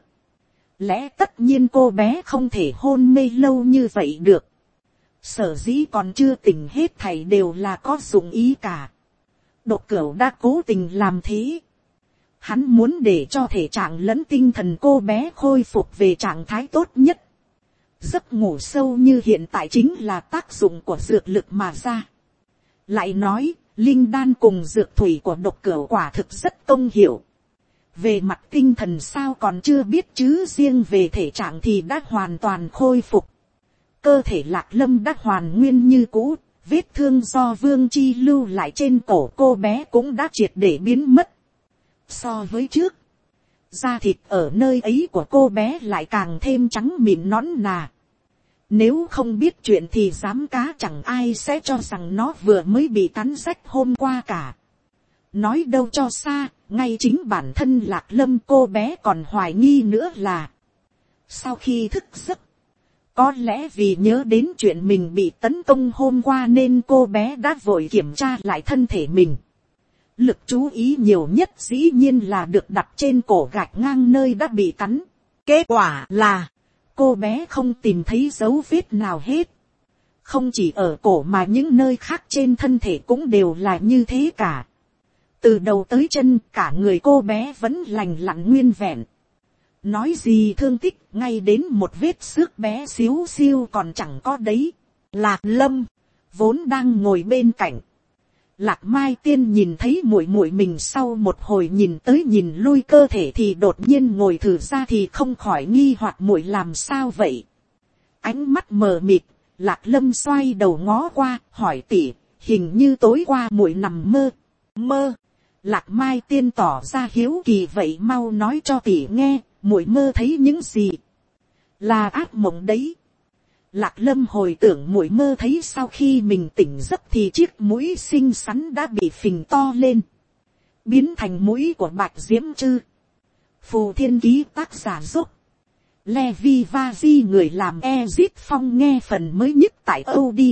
Lẽ tất nhiên cô bé không thể hôn mê lâu như vậy được. Sở dĩ còn chưa tỉnh hết thảy đều là có dụng ý cả. Độc Cửu đã cố tình làm thế. Hắn muốn để cho thể trạng lẫn tinh thần cô bé khôi phục về trạng thái tốt nhất. Giấc ngủ sâu như hiện tại chính là tác dụng của dược lực mà ra. Lại nói, linh đan cùng dược thủy của Độc Cửu quả thực rất công hiệu. Về mặt tinh thần sao còn chưa biết chứ riêng về thể trạng thì đã hoàn toàn khôi phục. Cơ thể Lạc Lâm đã hoàn nguyên như cũ, vết thương do Vương Chi lưu lại trên cổ cô bé cũng đã triệt để biến mất. So với trước, da thịt ở nơi ấy của cô bé lại càng thêm trắng mịn nõn nà. Nếu không biết chuyện thì dám cá chẳng ai sẽ cho rằng nó vừa mới bị cắn rách hôm qua cả. Nói đâu cho xa, ngay chính bản thân Lạc Lâm cô bé còn hoài nghi nữa là, sau khi thức giấc, có lẽ vì nhớ đến chuyện mình bị tấn công hôm qua nên cô bé đã vội kiểm tra lại thân thể mình. Lực chú ý nhiều nhất dĩ nhiên là được đặt trên cổ gạch ngang nơi đã bị cắn. Kết quả là, cô bé không tìm thấy dấu vết nào hết. Không chỉ ở cổ mà những nơi khác trên thân thể cũng đều là như thế cả. Từ đầu tới chân cả người cô bé vẫn lành lặn nguyên vẹn. Nói gì thương tích, ngay đến một vết xước bé xíu xiu còn chẳng có đấy. Lạc Lâm vốn đang ngồi bên cạnh. Lạc Mai Tiên nhìn thấy muội muội mình sau một hồi nhìn tới nhìn lui cơ thể thì đột nhiên ngồi thử ra thì không khỏi nghi hoặc muội làm sao vậy. Ánh mắt mờ mịt, Lạc Lâm xoay đầu ngó qua, hỏi tỷ, hình như tối qua muội nằm mơ. Mơ? Lạc Mai Tiên tỏ ra hiếu kỳ vậy mau nói cho tỷ nghe, muội mơ thấy những gì? Là ác mộng đấy. Lạc Lâm hồi tưởng muội mơ thấy sau khi mình tỉnh giấc thì chiếc mũi xinh xắn đã bị phình to lên, biến thành mũi của Bạch Diễm Trư. Phù Thiên Ký tác giả giúp Levi Vazi người làm Ezit Phong nghe phần mới nhất tại audio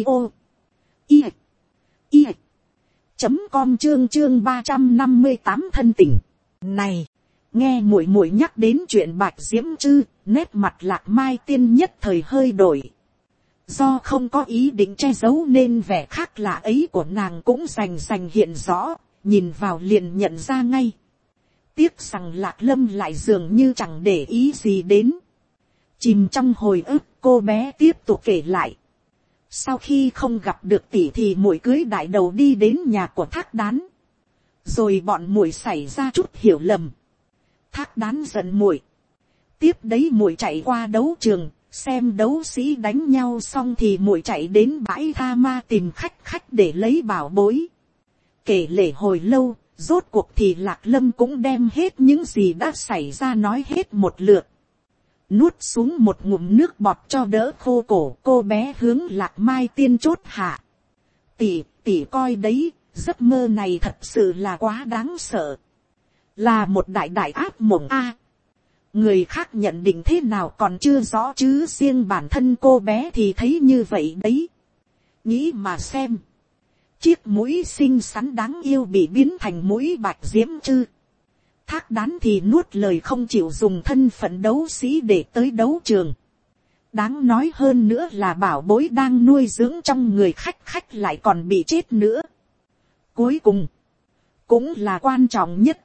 i i chấm com chương chương ba trăm năm mươi tám thân tình. Này, nghe muội muội nhắc đến chuyện Bạch Diễm Trư, nét mặt Lạc Mai Tiên nhất thời hơi đổi. Do không có ý định che giấu nên vẻ khác lạ ấy của nàng cũng rành rành hiện rõ, nhìn vào liền nhận ra ngay. Tiếc rằng Lạc Lâm lại dường như chẳng để ý gì đến. Chìm trong hồi ức, cô bé tiếp tục kể lại. Sau khi không gặp được tỷ thì muội cưới đại đầu đi đến nhà của Thác Đán. Rồi bọn muội xảy ra chút hiểu lầm. Thác Đán giận muội, tiếp đấy muội chạy qua đấu trường, xem đấu sĩ đánh nhau xong thì muội chạy đến bãi tha ma tìm khách khách để lấy bảo bối. Kể lể hồi lâu, rốt cuộc thì Lạc Lâm cũng đem hết những gì đã xảy ra nói hết một lượt. Nuốt xuống một ngụm nước bọt cho đỡ khô cổ, cô bé hướng Lạc Mai Tiên chốt hạ. Tỷ, tỷ coi đấy, giấc mơ này thật sự là quá đáng sợ. Là một đại đại ác mộng a. Người khác nhận định thế nào còn chưa rõ chứ riêng bản thân cô bé thì thấy như vậy đấy. Nghĩ mà xem. Chiếc mũi xinh xắn đáng yêu bị biến thành mũi bạch diễm chư. Thác Đán thì nuốt lời không chịu dùng thân phận đấu sĩ để tới đấu trường. Đáng nói hơn nữa là bảo bối đang nuôi dưỡng trong người khách khách lại còn bị chết nữa. Cuối cùng, cũng là quan trọng nhất.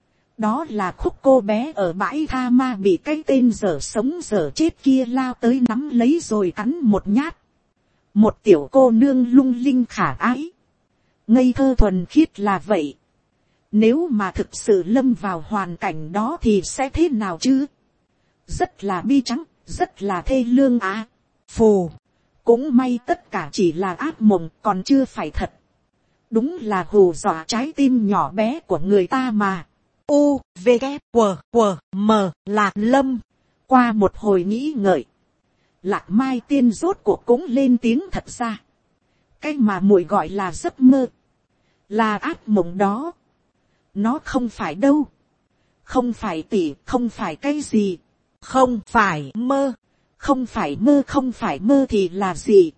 Đó là khúc cô bé ở bãi tha ma bị cái tên dở sống dở chết kia lao tới nắm lấy rồi cắn một nhát. Một tiểu cô nương lung linh khả ái. Ngây thơ thuần khiết là vậy. Nếu mà thực sự lâm vào hoàn cảnh đó thì sẽ thế nào chứ? Rất là bi trắng, rất là thê lương á. Phù, cũng may tất cả chỉ là ác mộng còn chưa phải thật. Đúng là hù dọa trái tim nhỏ bé của người ta mà. U, V, K, W, W, M, Lạc Lâm. Qua một hồi nghĩ ngợi, Lạc Mai Tiên rốt cuộc cũng lên tiếng thật ra. Cái mà muội gọi là giấc mơ, là ác mộng đó. Nó không phải đâu. Không phải tỷ, không phải cái gì. Không phải mơ. Không phải mơ, không phải mơ thì là gì?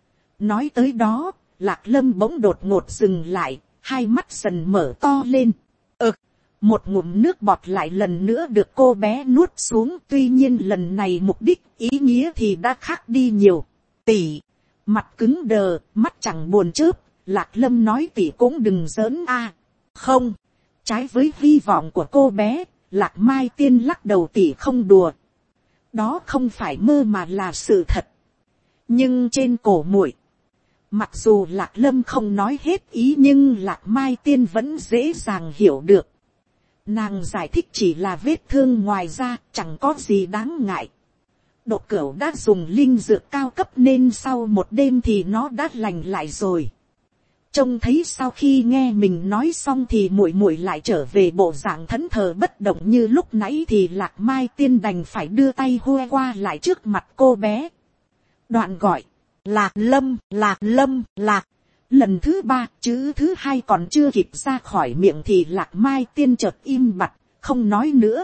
Nói tới đó, Lạc Lâm bỗng đột ngột dừng lại, hai mắt dần mở to lên. Ừ, một ngụm nước bọt lại lần nữa được cô bé nuốt xuống. Tuy nhiên lần này mục đích, ý nghĩa thì đã khác đi nhiều. Tỷ, mặt cứng đờ, mắt chẳng buồn chớp. Lạc Lâm nói tỷ cũng đừng giỡn a. Không, trái với hy vọng của cô bé, Lạc Mai Tiên lắc đầu tỷ không đùa. Đó không phải mơ mà là sự thật. Nhưng trên cổ muội, mặc dù Lạc Lâm không nói hết ý nhưng Lạc Mai Tiên vẫn dễ dàng hiểu được. Nàng giải thích chỉ là vết thương ngoài ra, chẳng có gì đáng ngại. Độc Cửu đã dùng linh dược cao cấp nên sau một đêm thì nó đã lành lại rồi. Trông thấy sau khi nghe mình nói xong thì muội muội lại trở về bộ dạng thẫn thờ bất động như lúc nãy thì Lạc Mai Tiên đành phải đưa tay hue qua lại trước mặt cô bé. Đoạn gọi, Lạc Lâm, Lạc Lâm, Lạc. Lần thứ ba, chữ thứ hai còn chưa kịp ra khỏi miệng thì Lạc Mai Tiên chợt im bặt, không nói nữa.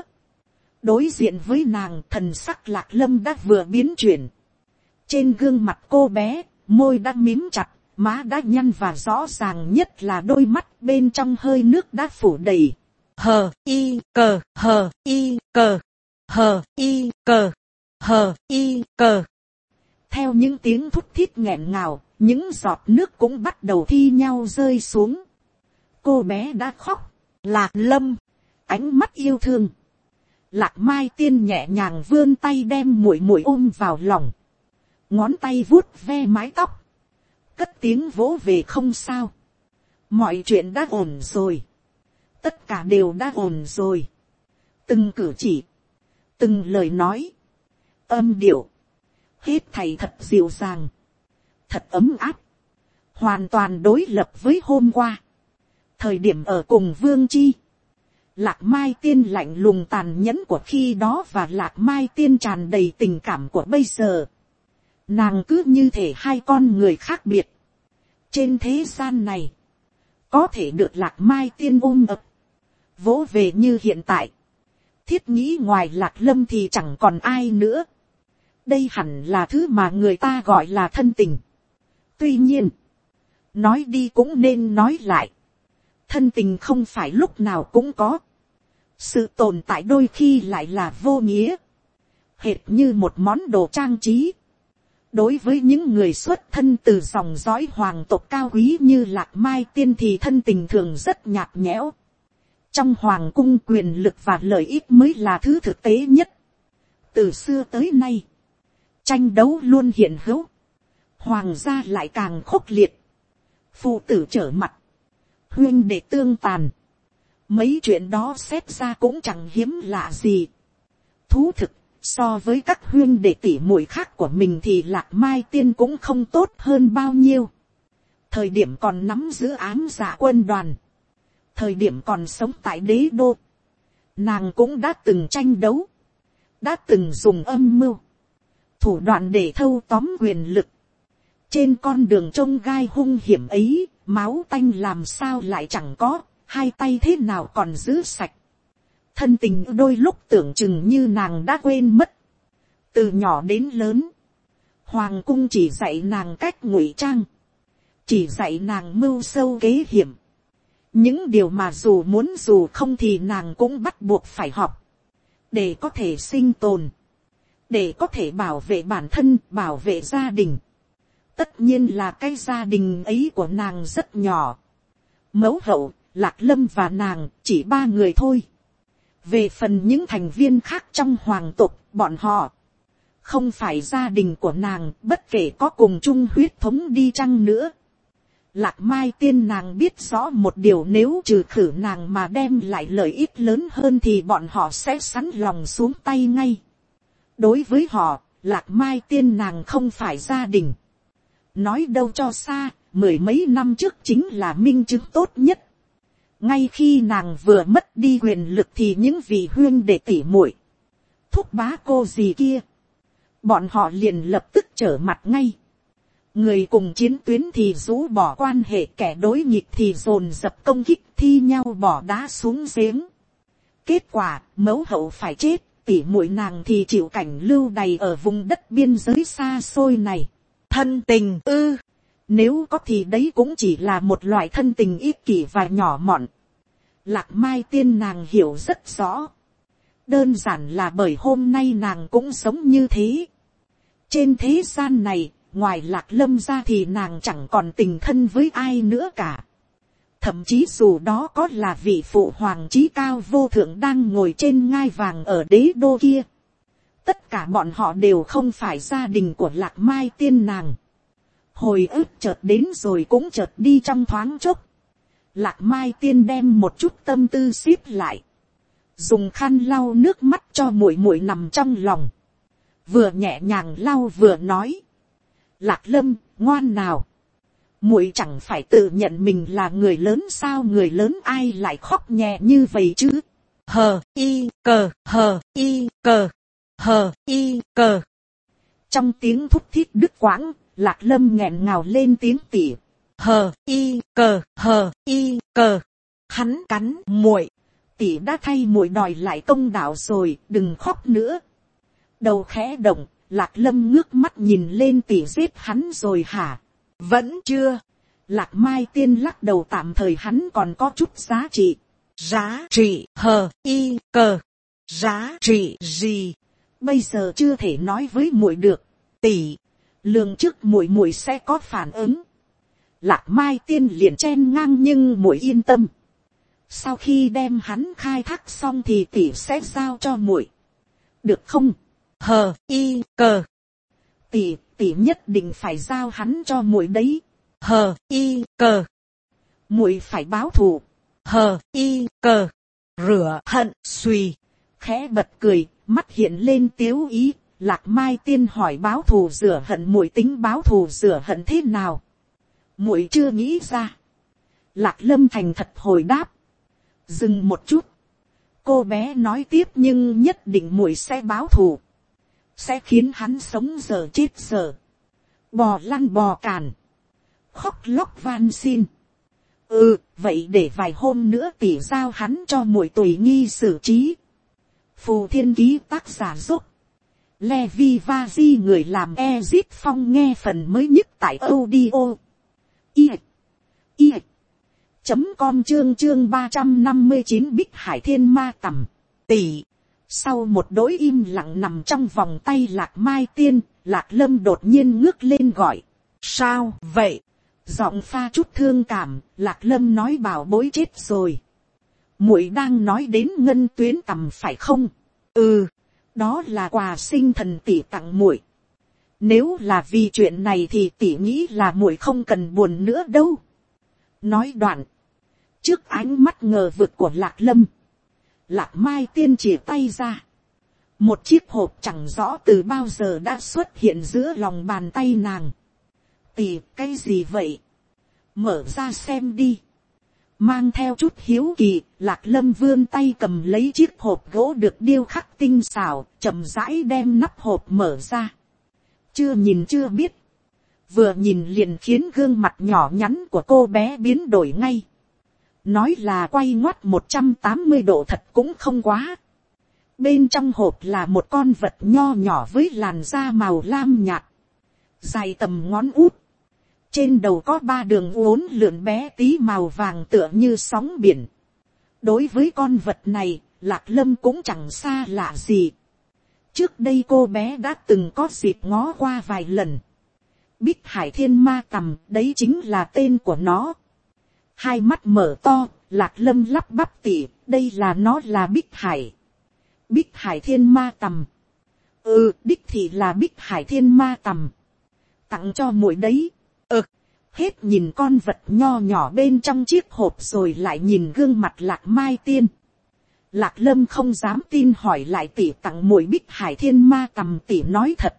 Đối diện với nàng, thần sắc Lạc Lâm đã vừa biến chuyển. Trên gương mặt cô bé, môi đã mím chặt, má đã nhăn và rõ ràng nhất là đôi mắt bên trong hơi nước đã phủ đầy. Hờ y cờ, hờ y cờ, hờ y cờ, hờ y cờ. Theo những tiếng thút thít nghẹn ngào, những giọt nước cũng bắt đầu thi nhau rơi xuống. Cô bé đã khóc. Lạc Lâm, ánh mắt yêu thương. Lạc Mai Tiên nhẹ nhàng vươn tay đem muội muội ôm vào lòng. Ngón tay vuốt ve mái tóc. Cất tiếng vỗ về không sao. Mọi chuyện đã ổn rồi. Tất cả đều đã ổn rồi. Từng cử chỉ, từng lời nói, âm điệu, hết thảy thật dịu dàng, thật ấm áp, hoàn toàn đối lập với hôm qua. Thời điểm ở cùng Vương Chi, Lạc Mai Tiên lạnh lùng tàn nhẫn của khi đó và Lạc Mai Tiên tràn đầy tình cảm của bây giờ. Nàng cứ như thể hai con người khác biệt. Trên thế gian này, có thể được Lạc Mai Tiên ôm ập, vỗ về như hiện tại. Thiết nghĩ ngoài Lạc Lâm thì chẳng còn ai nữa. Đây hẳn là thứ mà người ta gọi là thân tình. Tuy nhiên, nói đi cũng nên nói lại. Thân tình không phải lúc nào cũng có. Sự tồn tại đôi khi lại là vô nghĩa. Hệt như một món đồ trang trí. Đối với những người xuất thân từ dòng dõi hoàng tộc cao quý như Lạc Mai Tiên thì thân tình thường rất nhạt nhẽo. Trong hoàng cung quyền lực và lợi ích mới là thứ thực tế nhất. Từ xưa tới nay, tranh đấu luôn hiện hữu. Hoàng gia lại càng khốc liệt. Phụ tử trở mặt, huynh đệ tương tàn. Mấy chuyện đó xét ra cũng chẳng hiếm lạ gì. Thú thực, so với các huyên đệ tỷ muội khác của mình thì Lạc Mai Tiên cũng không tốt hơn bao nhiêu. Thời điểm còn nắm giữ ám dạ quân đoàn, thời điểm còn sống tại đế đô, nàng cũng đã từng tranh đấu, đã từng dùng âm mưu, thủ đoạn để thâu tóm quyền lực. Trên con đường trông gai hung hiểm ấy, máu tanh làm sao lại chẳng có, hai tay thế nào còn giữ sạch. Thân tình đôi lúc tưởng chừng như nàng đã quên mất. Từ nhỏ đến lớn, hoàng cung chỉ dạy nàng cách ngụy trang, chỉ dạy nàng mưu sâu kế hiểm. Những điều mà dù muốn dù không thì nàng cũng bắt buộc phải học, để có thể sinh tồn, để có thể bảo vệ bản thân, bảo vệ gia đình. Tất nhiên là cái gia đình ấy của nàng rất nhỏ. Mẫu hậu, Lạc Lâm và nàng chỉ ba người thôi. Về phần những thành viên khác trong hoàng tộc, bọn họ không phải gia đình của nàng, bất kể có cùng chung huyết thống đi chăng nữa. Lạc Mai Tiên nàng biết rõ một điều, nếu trừ khử nàng mà đem lại lợi ích lớn hơn thì bọn họ sẽ sẵn lòng xuống tay ngay. Đối với họ, Lạc Mai Tiên nàng không phải gia đình. Nói đâu cho xa, mười mấy năm trước chính là minh chứng tốt nhất. Ngay khi nàng vừa mất đi quyền lực thì những vị huyên đệ tỷ muội, thúc bá cô gì kia, bọn họ liền lập tức trở mặt ngay. Người cùng chiến tuyến thì rũ bỏ quan hệ, kẻ đối nghịch thì dồn dập công kích, thi nhau bỏ đá xuống giếng. Kết quả, mẫu hậu phải chết, tỷ muội nàng thì chịu cảnh lưu đày ở vùng đất biên giới xa xôi này. Thân tình ư, nếu có thì đấy cũng chỉ là một loại thân tình ích kỷ và nhỏ mọn. Lạc Mai Tiên nàng hiểu rất rõ. Đơn giản là bởi hôm nay nàng cũng sống như thế. Trên thế gian này, ngoài Lạc Lâm ra thì nàng chẳng còn tình thân với ai nữa cả. Thậm chí dù đó có là vị phụ hoàng trí cao vô thượng đang ngồi trên ngai vàng ở đế đô kia, tất cả bọn họ đều không phải gia đình của Lạc Mai Tiên nàng. Hồi ức chợt đến rồi cũng chợt đi trong thoáng chốc. Lạc Mai Tiên đem một chút tâm tư xếp lại, dùng khăn lau nước mắt cho muội muội nằm trong lòng, vừa nhẹ nhàng lau vừa nói: Lạc Lâm, ngoan nào, muội chẳng phải tự nhận mình là người lớn sao, người lớn ai lại khóc nhẹ như vậy chứ. Hờ y cờ, hờ y cờ, hờ y cờ. Trong tiếng thúc thiết đứt quãng, Lạc Lâm nghẹn ngào lên tiếng tỉ. Hờ y cờ, hờ y cờ. Hắn cắn muội, tỷ đã thay muội đòi lại công đạo rồi, đừng khóc nữa. Đầu khẽ động, Lạc Lâm ngước mắt nhìn lên tỷ, giết hắn rồi hả? Vẫn chưa. Lạc Mai Tiên lắc đầu, tạm thời hắn còn có chút giá trị. Giá trị, hờ y cờ. Giá trị gì? Bây giờ chưa thể nói với muội được. Tỷ, lường trước muội muội sẽ có phản ứng. Lạc Mai Tiên liền chen ngang, nhưng muội yên tâm. Sau khi đem hắn khai thác xong thì tỷ sẽ giao cho muội. Được không? Hờ y cờ. Tỷ, tỷ nhất định phải giao hắn cho muội đấy. Hờ y cờ. Muội phải báo thù. Hờ y cờ. Rửa hận suy. Khẽ bật cười, mắt hiện lên tiếu ý. Lạc Mai Tiên hỏi báo thù rửa hận, muội tính báo thù rửa hận thế nào? Muội chưa nghĩ ra. Lạc Lâm thành thật hồi đáp. Dừng một chút, cô bé nói tiếp, nhưng nhất định muội sẽ báo thù, sẽ khiến hắn sống giờ chết giờ, bò lăn bò càn, khóc lóc van xin. Ừ, vậy để vài hôm nữa tỷ giao hắn cho muội tùy nghi xử trí. Phù Thiên Ký, tác giả giúp Levi Vazi, người làm Ezit Phong, nghe phần mới nhất tại audio i i chấm com. chương chương ba trăm năm mươi chín Bích Hải Thiên Ma Tầm. Tỷ. Sau một đỗi im lặng nằm trong vòng tay Lạc Mai Tiên, Lạc Lâm đột nhiên ngước lên gọi. Sao vậy? Giọng pha chút thương cảm, Lạc Lâm nói bảo bối chết rồi. Muội đang nói đến Ngân Tuyến Tầm phải không? Ừ, đó là quà sinh thần tỷ tặng muội. Nếu là vì chuyện này thì tỷ nghĩ là muội không cần buồn nữa đâu. Nói đoạn, trước ánh mắt ngờ vực của Lạc Lâm, Lạc Mai Tiên chìa tay ra, một chiếc hộp chẳng rõ từ bao giờ đã xuất hiện giữa lòng bàn tay nàng. Tì, cái gì vậy? Mở ra xem đi. Mang theo chút hiếu kỳ, Lạc Lâm vươn tay cầm lấy chiếc hộp gỗ được điêu khắc tinh xảo, chậm rãi đem nắp hộp mở ra. Chưa nhìn chưa biết, vừa nhìn liền khiến gương mặt nhỏ nhắn của cô bé biến đổi ngay. Nói là quay ngoắt một trăm tám mươi độ thật cũng không quá. Bên trong hộp là một con vật nho nhỏ với làn da màu lam nhạt, dài tầm ngón út. Trên đầu có ba đường uốn lượn bé tí màu vàng tựa như sóng biển. Đối với con vật này, Lạc Lâm cũng chẳng xa lạ gì. Trước đây cô bé đã từng có dịp ngó qua vài lần. Bích Hải Thiên Ma Tằm, đấy chính là tên của nó. Hai mắt mở to, Lạc Lâm lắp bắp tỉ, đây là nó là Bích Hải. Bích Hải Thiên Ma Tằm. Ừ, đích thì là Bích Hải Thiên Ma Tằm. Tặng cho muội đấy. Ừ, hết nhìn con vật nho nhỏ bên trong chiếc hộp rồi lại nhìn gương mặt Lạc Mai Tiên. Lạc Lâm không dám tin hỏi lại tỷ tặng muội Bích Hải Thiên Ma Tằm, tỷ nói thật.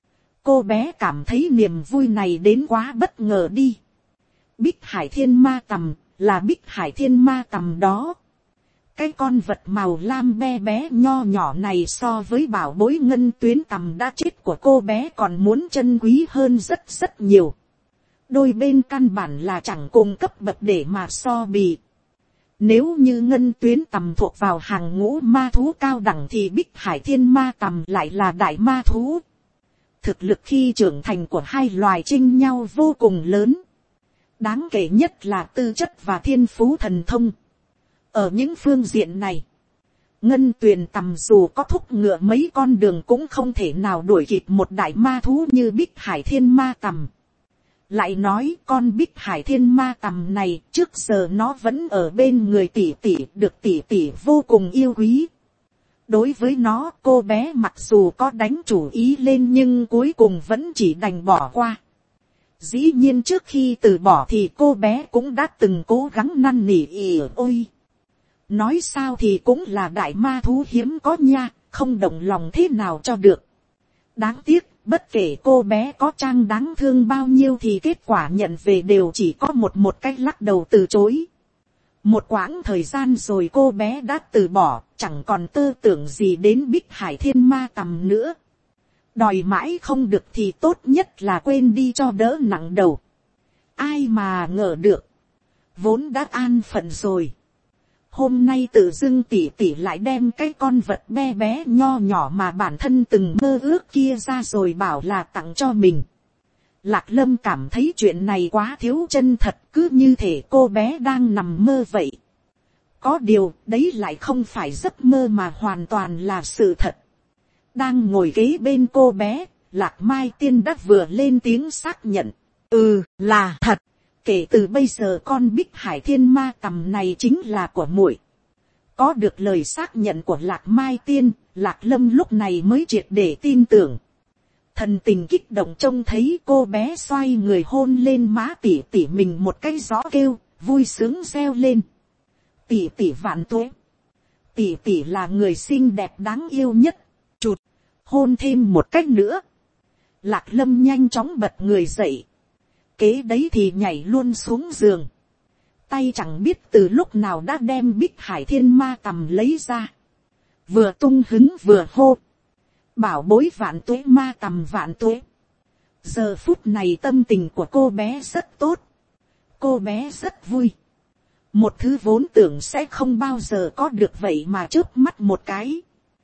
Cô bé cảm thấy niềm vui này đến quá bất ngờ đi. Bích Hải Thiên Ma Tằm là Bích Hải Thiên Ma Tằm đó. Cái con vật màu lam be bé nho nhỏ này so với bảo bối ngân tuyến tằm đã chết của cô bé còn muốn chân quý hơn rất rất nhiều. Đôi bên căn bản là chẳng cùng cấp bậc để mà so bì. Nếu như ngân tuyến tằm thuộc vào hàng ngũ ma thú cao đẳng thì Bích Hải Thiên Ma Tằm lại là đại ma thú. Thực lực khi trưởng thành của hai loài chênh nhau vô cùng lớn. Đáng kể nhất là tư chất và thiên phú thần thông. Ở những phương diện này, ngân tuyền tằm dù có thúc ngựa mấy con đường cũng không thể nào đuổi kịp một đại ma thú như Bích Hải Thiên Ma Tằm. Lại nói con Bích Hải Thiên Ma Tằm này trước giờ nó vẫn ở bên người tỷ tỷ, được tỷ tỷ vô cùng yêu quý. Đối với nó, cô bé mặc dù có đánh chủ ý lên nhưng cuối cùng vẫn chỉ đành bỏ qua. Dĩ nhiên trước khi từ bỏ thì cô bé cũng đã từng cố gắng năn nỉ ỉ ôi. Nói sao thì cũng là đại ma thú hiếm có nha, không động lòng thế nào cho được. Đáng tiếc, bất kể cô bé có trang đáng thương bao nhiêu thì kết quả nhận về đều chỉ có một một cách lắc đầu từ chối. Một quãng thời gian rồi cô bé đã từ bỏ, chẳng còn tư tưởng gì đến Bích Hải Thiên Ma Tằm nữa. Đòi mãi không được thì tốt nhất là quên đi cho đỡ nặng đầu. Ai mà ngờ được, vốn đã an phận rồi. Hôm nay tự dưng tỉ tỉ lại đem cái con vật bé bé nho nhỏ mà bản thân từng mơ ước kia ra rồi bảo là tặng cho mình. Lạc Lâm cảm thấy chuyện này quá thiếu chân thật, cứ như thể cô bé đang nằm mơ vậy. Có điều, đấy lại không phải giấc mơ mà hoàn toàn là sự thật. Đang ngồi kế bên cô bé, Lạc Mai Tiên đã vừa lên tiếng xác nhận. Ừ, là thật. Kể từ bây giờ con Bích Hải Thiên Ma Tằm này chính là của muội. Có được lời xác nhận của Lạc Mai Tiên, Lạc Lâm lúc này mới triệt để tin tưởng. Thần tình kích động trông thấy cô bé xoay người hôn lên má tỉ tỉ mình một cái gió kêu, vui sướng reo lên. Tỉ tỉ vạn tuế. Tỉ tỉ là người xinh đẹp đáng yêu nhất. Chụt, hôn thêm một cách nữa. Lạc Lâm nhanh chóng bật người dậy. Kế đấy thì nhảy luôn xuống giường. Tay chẳng biết từ lúc nào đã đem Bích Hải Thiên Ma Tằm lấy ra. Vừa tung hứng vừa hô. Bảo bối vạn tuế ma tằm vạn tuế. Giờ phút này tâm tình của cô bé rất tốt. Cô bé rất vui. Một thứ vốn tưởng sẽ không bao giờ có được vậy mà chớp mắt một cái.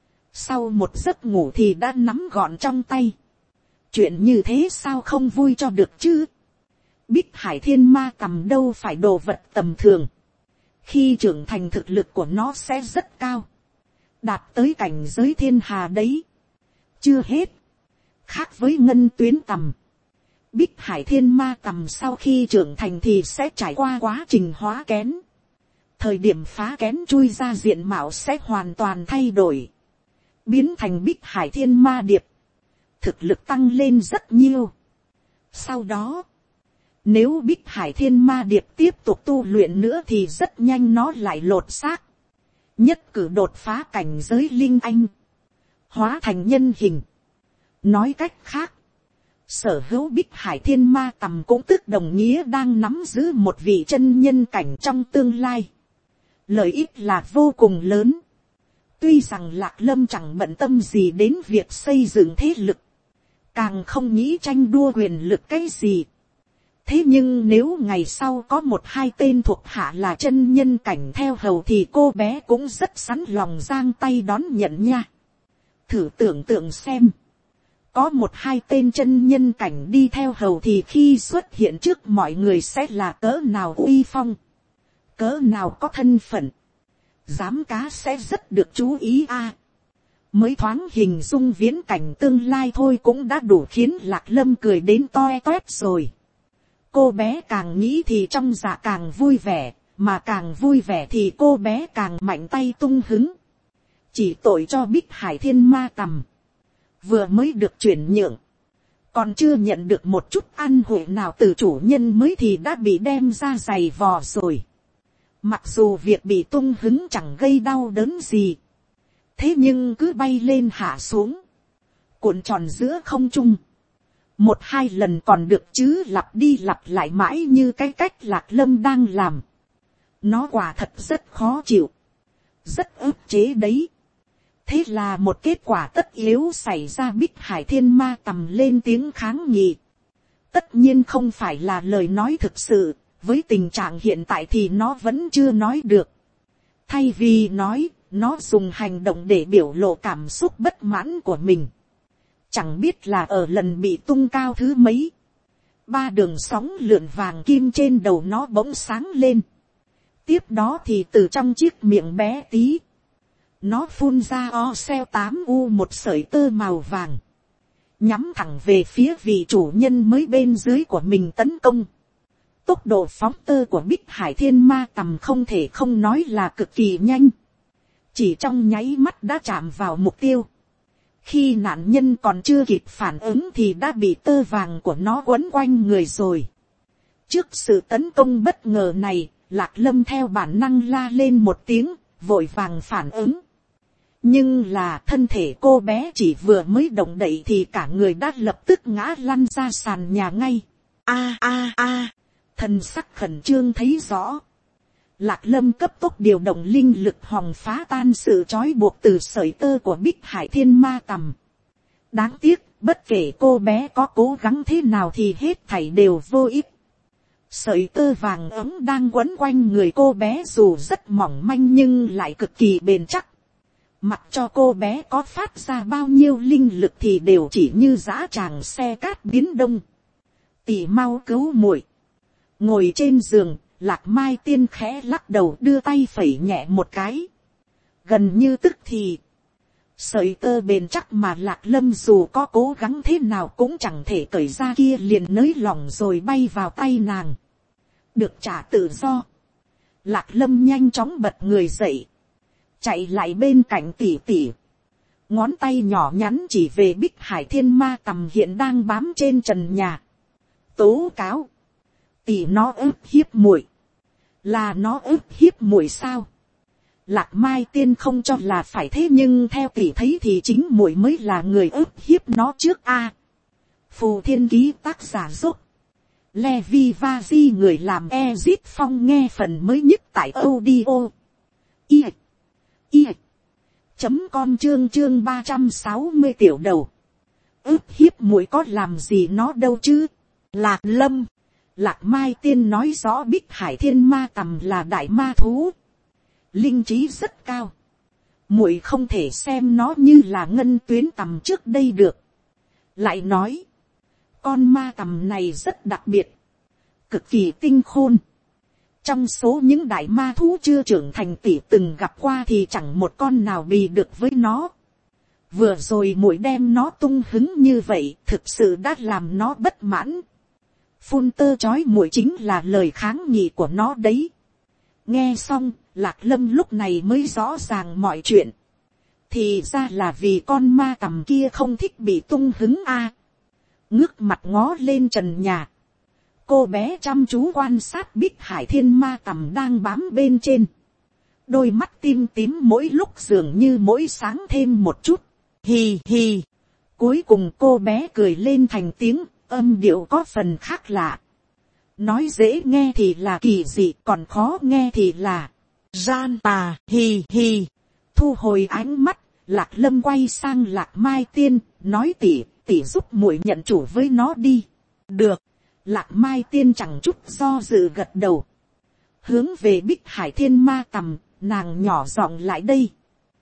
Sau một giấc ngủ thì đã nắm gọn trong tay. Chuyện như thế sao không vui cho được chứ? Bích Hải Thiên Ma Tằm đâu phải đồ vật tầm thường. Khi trưởng thành thực lực của nó sẽ rất cao. Đạt tới cảnh giới thiên hà đấy. Chưa hết. Khác với ngân tuyến tằm. Bích Hải Thiên Ma Tằm sau khi trưởng thành thì sẽ trải qua quá trình hóa kén. Thời điểm phá kén chui ra diện mạo sẽ hoàn toàn thay đổi. Biến thành Bích Hải Thiên Ma Điệp. Thực lực tăng lên rất nhiều. Sau đó. Nếu Bích Hải Thiên Ma Điệp tiếp tục tu luyện nữa thì rất nhanh nó lại lột xác. Nhất cử đột phá cảnh giới linh anh. Hóa thành nhân hình. Nói cách khác. Sở hữu Bích Hải Thiên Ma Tầm cũng tức đồng nghĩa đang nắm giữ một vị chân nhân cảnh trong tương lai. Lợi ích là vô cùng lớn. Tuy rằng Lạc Lâm chẳng bận tâm gì đến việc xây dựng thế lực. Càng không nghĩ tranh đua quyền lực cái gì. Thế nhưng nếu ngày sau có một hai tên thuộc hạ là chân nhân cảnh theo hầu thì cô bé cũng rất sẵn lòng giang tay đón nhận nha. Thử tưởng tượng xem. Có một hai tên chân nhân cảnh đi theo hầu thì khi xuất hiện trước mọi người sẽ là cỡ nào uy phong. Cỡ nào có thân phận. Giám cá sẽ rất được chú ý a. À, mới thoáng hình dung viễn cảnh tương lai thôi cũng đã đủ khiến Lạc Lâm cười đến toe toét rồi. Cô bé càng nghĩ thì trong dạ càng vui vẻ, mà càng vui vẻ thì cô bé càng mạnh tay tung hứng. Chỉ tội cho Bích Hải Thiên Ma Tầm. Vừa mới được chuyển nhượng. Còn chưa nhận được một chút ăn hội nào từ chủ nhân mới thì đã bị đem ra giày vò rồi. Mặc dù việc bị tung hứng chẳng gây đau đớn gì. Thế nhưng cứ bay lên hạ xuống. Cuộn tròn giữa không trung. Một hai lần còn được chứ lặp đi lặp lại mãi như cái cách Lạc Lâm đang làm. Nó quả thật rất khó chịu. Rất ức chế đấy. Thế là một kết quả tất yếu xảy ra. Bích Hải Thiên Ma Tầm lên tiếng kháng nghị. Tất nhiên không phải là lời nói thực sự. Với tình trạng hiện tại thì nó vẫn chưa nói được. Thay vì nói, nó dùng hành động để biểu lộ cảm xúc bất mãn của mình. Chẳng biết là ở lần bị tung cao thứ mấy. Ba đường sóng lượn vàng kim trên đầu nó bỗng sáng lên. Tiếp đó thì từ trong chiếc miệng bé tí. Nó phun ra o xeo tám u một sợi tơ màu vàng. Nhắm thẳng về phía vị chủ nhân mới bên dưới của mình tấn công. Tốc độ phóng tơ của Bích Hải Thiên Ma Tầm không thể không nói là cực kỳ nhanh. Chỉ trong nháy mắt đã chạm vào mục tiêu. Khi nạn nhân còn chưa kịp phản ứng thì đã bị tơ vàng của nó quấn quanh người rồi. Trước sự tấn công bất ngờ này, Lạc Lâm theo bản năng la lên một tiếng, vội vàng phản ứng. Nhưng là thân thể cô bé chỉ vừa mới động đậy thì cả người đã lập tức ngã lăn ra sàn nhà ngay. A a a, thần sắc khẩn trương thấy rõ. Lạc Lâm cấp tốc điều động linh lực hòng phá tan sự trói buộc từ sợi tơ của Bích Hải Thiên Ma Tầm. Đáng tiếc, bất kể cô bé có cố gắng thế nào thì hết thảy đều vô ích. Sợi tơ vàng ấm đang quấn quanh người cô bé dù rất mỏng manh nhưng lại cực kỳ bền chắc. Mặc cho cô bé có phát ra bao nhiêu linh lực thì đều chỉ như dã tràng xe cát biến đông. Tỷ mau cứu muội. Ngồi trên giường, Lạc Mai Tiên khẽ lắc đầu đưa tay phẩy nhẹ một cái. Gần như tức thì. Sợi tơ bền chắc mà Lạc Lâm dù có cố gắng thế nào cũng chẳng thể cởi ra kia liền nới lỏng rồi bay vào tay nàng. Được trả tự do. Lạc Lâm nhanh chóng bật người dậy. Chạy lại bên cạnh tỷ tỷ. Ngón tay nhỏ nhắn chỉ về Bích Hải Thiên Ma Tầm hiện đang bám trên trần nhà. Tố cáo. Tỷ nó ức hiếp muội. Là nó ức hiếp muội sao? Lạc Mai Tiên không cho là phải thế nhưng theo tỷ thấy thì chính muội mới là người ức hiếp nó trước a. À, Phù Thiên Ký tác giả giúp. Levi Vazi người làm Ezit Phong nghe phần mới nhất tại audio. I. I. Chấm con chương chương ba trăm sáu mươi tiểu đầu. Ức hiếp muội có làm gì nó đâu chứ? Lạc Lâm. Lạc Mai Tiên nói rõ Bích Hải Thiên Ma Tầm là đại ma thú. Linh trí rất cao. Muội không thể xem nó như là ngân tuyến tầm trước đây được. Lại nói. Con ma tầm này rất đặc biệt. Cực kỳ tinh khôn. Trong số những đại ma thú chưa trưởng thành tỷ từng gặp qua thì chẳng một con nào bì được với nó. Vừa rồi muội đem nó tung hứng như vậy thực sự đã làm nó bất mãn. Phun tơ chói muội chính là lời kháng nghị của nó đấy. Nghe xong, Lạc Lâm lúc này mới rõ ràng mọi chuyện. Thì ra là vì con ma tầm kia không thích bị tung hứng a. À, ngước mặt ngó lên trần nhà. cô bé chăm chú quan sát Bích Hải Thiên Ma Tầm đang bám bên trên. Đôi mắt tim tím mỗi lúc dường như mỗi sáng thêm một chút. Hì hì. Cuối cùng cô bé cười lên thành tiếng, âm điệu có phần khác lạ. Nói dễ nghe thì là kỳ dị, còn khó nghe thì là gian tà. Hì hì. Thu hồi ánh mắt, Lạc Lâm quay sang Lạc Mai Tiên, nói tỷ, tỷ giúp muội nhận chủ với nó đi. Được. Lạc Mai Tiên chẳng chút do dự gật đầu. Hướng về Bích Hải Thiên Ma Tầm, nàng nhỏ giọng lại đây.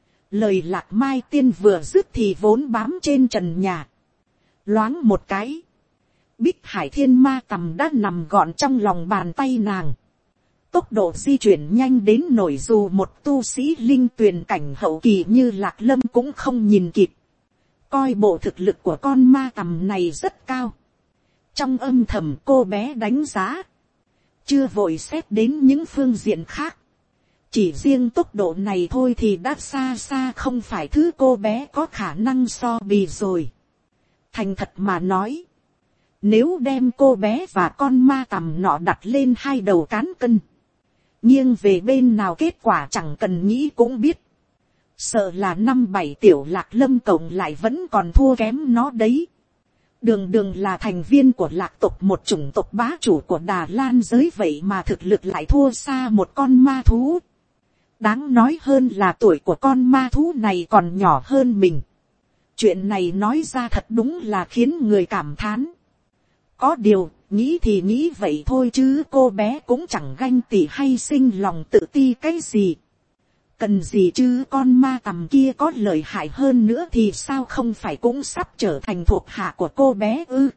Lời Lạc Mai Tiên vừa dứt thì vốn bám trên trần nhà. Loáng một cái. Bích Hải Thiên Ma Tầm đã nằm gọn trong lòng bàn tay nàng. Tốc độ di chuyển nhanh đến nổi dù một tu sĩ linh tuyền cảnh hậu kỳ như Lạc Lâm cũng không nhìn kịp. Coi bộ thực lực của con ma tầm này rất cao. Trong âm thầm cô bé đánh giá. Chưa vội xét đến những phương diện khác. Chỉ riêng tốc độ này thôi thì đã xa xa không phải thứ cô bé có khả năng so bì rồi. Thành thật mà nói. Nếu đem cô bé và con ma tầm nọ đặt lên hai đầu cán cân. Nghiêng về bên nào kết quả chẳng cần nghĩ cũng biết. Sợ là năm bảy tiểu Lạc Lâm cộng lại vẫn còn thua kém nó đấy. Đường đường là thành viên của Lạc tộc, một chủng tộc bá chủ của Đà Lan giới, vậy mà thực lực lại thua xa một con ma thú. Đáng nói hơn là tuổi của con ma thú này còn nhỏ hơn mình. Chuyện này nói ra thật đúng là khiến người cảm thán. Có điều, nghĩ thì nghĩ vậy thôi chứ cô bé cũng chẳng ganh tị hay sinh lòng tự ti cái gì. Cần gì chứ, con ma tầm kia có lợi hại hơn nữa thì sao không phải cũng sắp trở thành thuộc hạ của cô bé ư.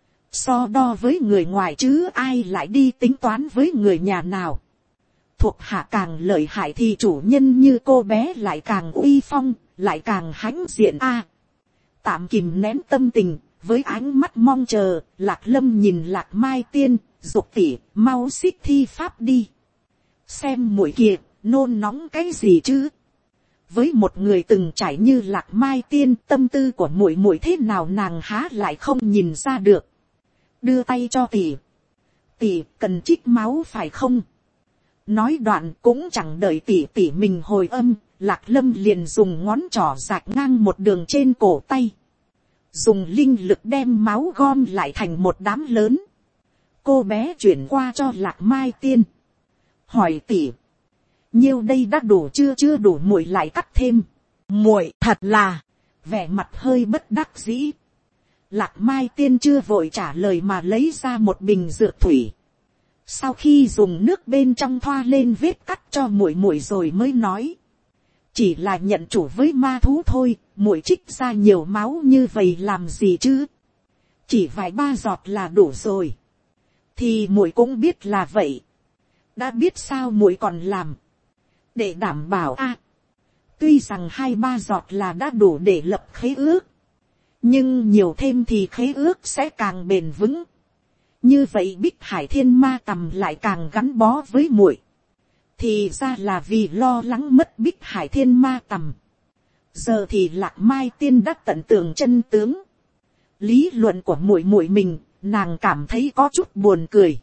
So đo với người ngoài chứ ai lại đi tính toán với người nhà nào. Thuộc hạ càng lợi hại thì chủ nhân như cô bé lại càng uy phong, lại càng hãnh diện a. Tạm kìm nén tâm tình, với ánh mắt mong chờ, Lạc Lâm nhìn Lạc Mai Tiên, dục tỉ, mau xích thi pháp đi. Xem muội kia, nôn nóng cái gì chứ? Với một người từng trải như Lạc Mai Tiên, tâm tư của muội muội thế nào nàng há lại không nhìn ra được. Đưa tay cho tỷ. Tỷ cần trích máu phải không? Nói đoạn cũng chẳng đợi tỷ tỷ mình hồi âm, Lạc Lâm liền dùng ngón trỏ rạch ngang một đường trên cổ tay. Dùng linh lực đem máu gom lại thành một đám lớn. Cô bé chuyển qua cho Lạc Mai Tiên. Hỏi tỷ. Nhiêu đây đã đủ chưa? Chưa đủ muội lại cắt thêm. Muội thật là. Vẻ mặt hơi bất đắc dĩ. Lạc Mai Tiên chưa vội trả lời mà lấy ra một bình dược thủy. Sau khi dùng nước bên trong thoa lên vết cắt cho muội muội rồi mới nói. Chỉ là nhận chủ với ma thú thôi, muội trích ra nhiều máu như vậy làm gì chứ? Chỉ vài ba giọt là đủ rồi. Thì muội cũng biết là vậy. Đã biết sao muội còn làm? Để đảm bảo a. À, tuy rằng hai ba giọt là đã đủ để lập khế ước. Nhưng nhiều thêm thì khế ước sẽ càng bền vững. Như vậy Bích Hải Thiên Ma Tầm lại càng gắn bó với muội. Thì ra là vì lo lắng mất Bích Hải Thiên Ma Tầm. Giờ thì Lạc Mai Tiên đã tận tường chân tướng. Lý luận của muội muội mình, nàng cảm thấy có chút buồn cười.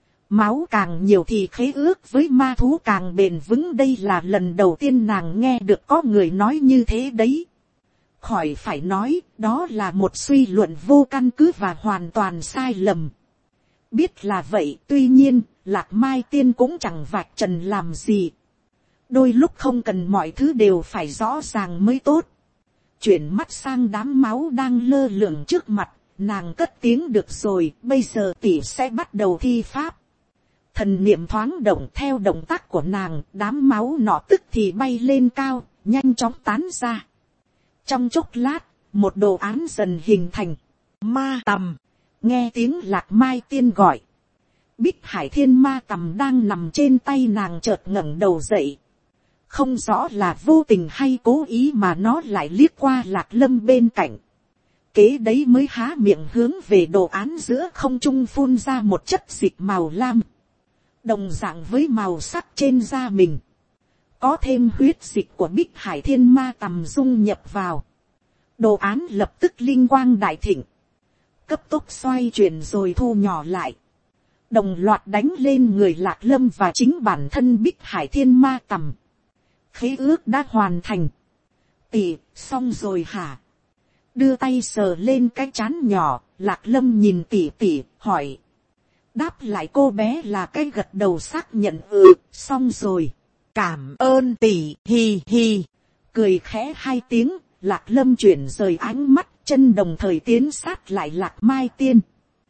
Máu càng nhiều thì khế ước với ma thú càng bền vững, đây là lần đầu tiên nàng nghe được có người nói như thế đấy. Khỏi phải nói, đó là một suy luận vô căn cứ và hoàn toàn sai lầm. Biết là vậy, tuy nhiên, Lạc Mai Tiên cũng chẳng vạch trần làm gì. Đôi lúc không cần mọi thứ đều phải rõ ràng mới tốt. Chuyển mắt sang đám máu đang lơ lửng trước mặt, nàng cất tiếng được rồi, bây giờ tỷ sẽ bắt đầu thi pháp. Thần niệm thoáng động, theo động tác của nàng, đám máu nọ tức thì bay lên cao, nhanh chóng tán ra. Trong chốc lát, một đồ án dần hình thành. Ma tầm. Nghe tiếng Lạc Mai Tiên gọi. Bích Hải Thiên Ma Tầm đang nằm trên tay nàng chợt ngẩng đầu dậy. Không rõ là vô tình hay cố ý mà nó lại liếc qua Lạc Lâm bên cạnh. Kế đấy mới há miệng hướng về đồ án giữa không trung phun ra một chất dịch màu lam. Đồng dạng với màu sắc trên da mình. Có thêm huyết dịch của Bích Hải Thiên Ma Tầm dung nhập vào. Đồ án lập tức linh quang đại thịnh. Cấp tốc xoay chuyển rồi thu nhỏ lại. đồng loạt đánh lên người Lạc Lâm và chính bản thân Bích Hải Thiên Ma Tầm. Khế ước đã hoàn thành. Tỷ, xong rồi hả? Đưa tay sờ lên cái trán nhỏ, Lạc Lâm nhìn tỷ tỷ, hỏi. Đáp lại cô bé là cái gật đầu xác nhận ừ, xong rồi. Cảm ơn tỷ, hi hi. Cười khẽ hai tiếng, Lạc Lâm chuyển rời ánh mắt, chân đồng thời tiến sát lại Lạc Mai Tiên.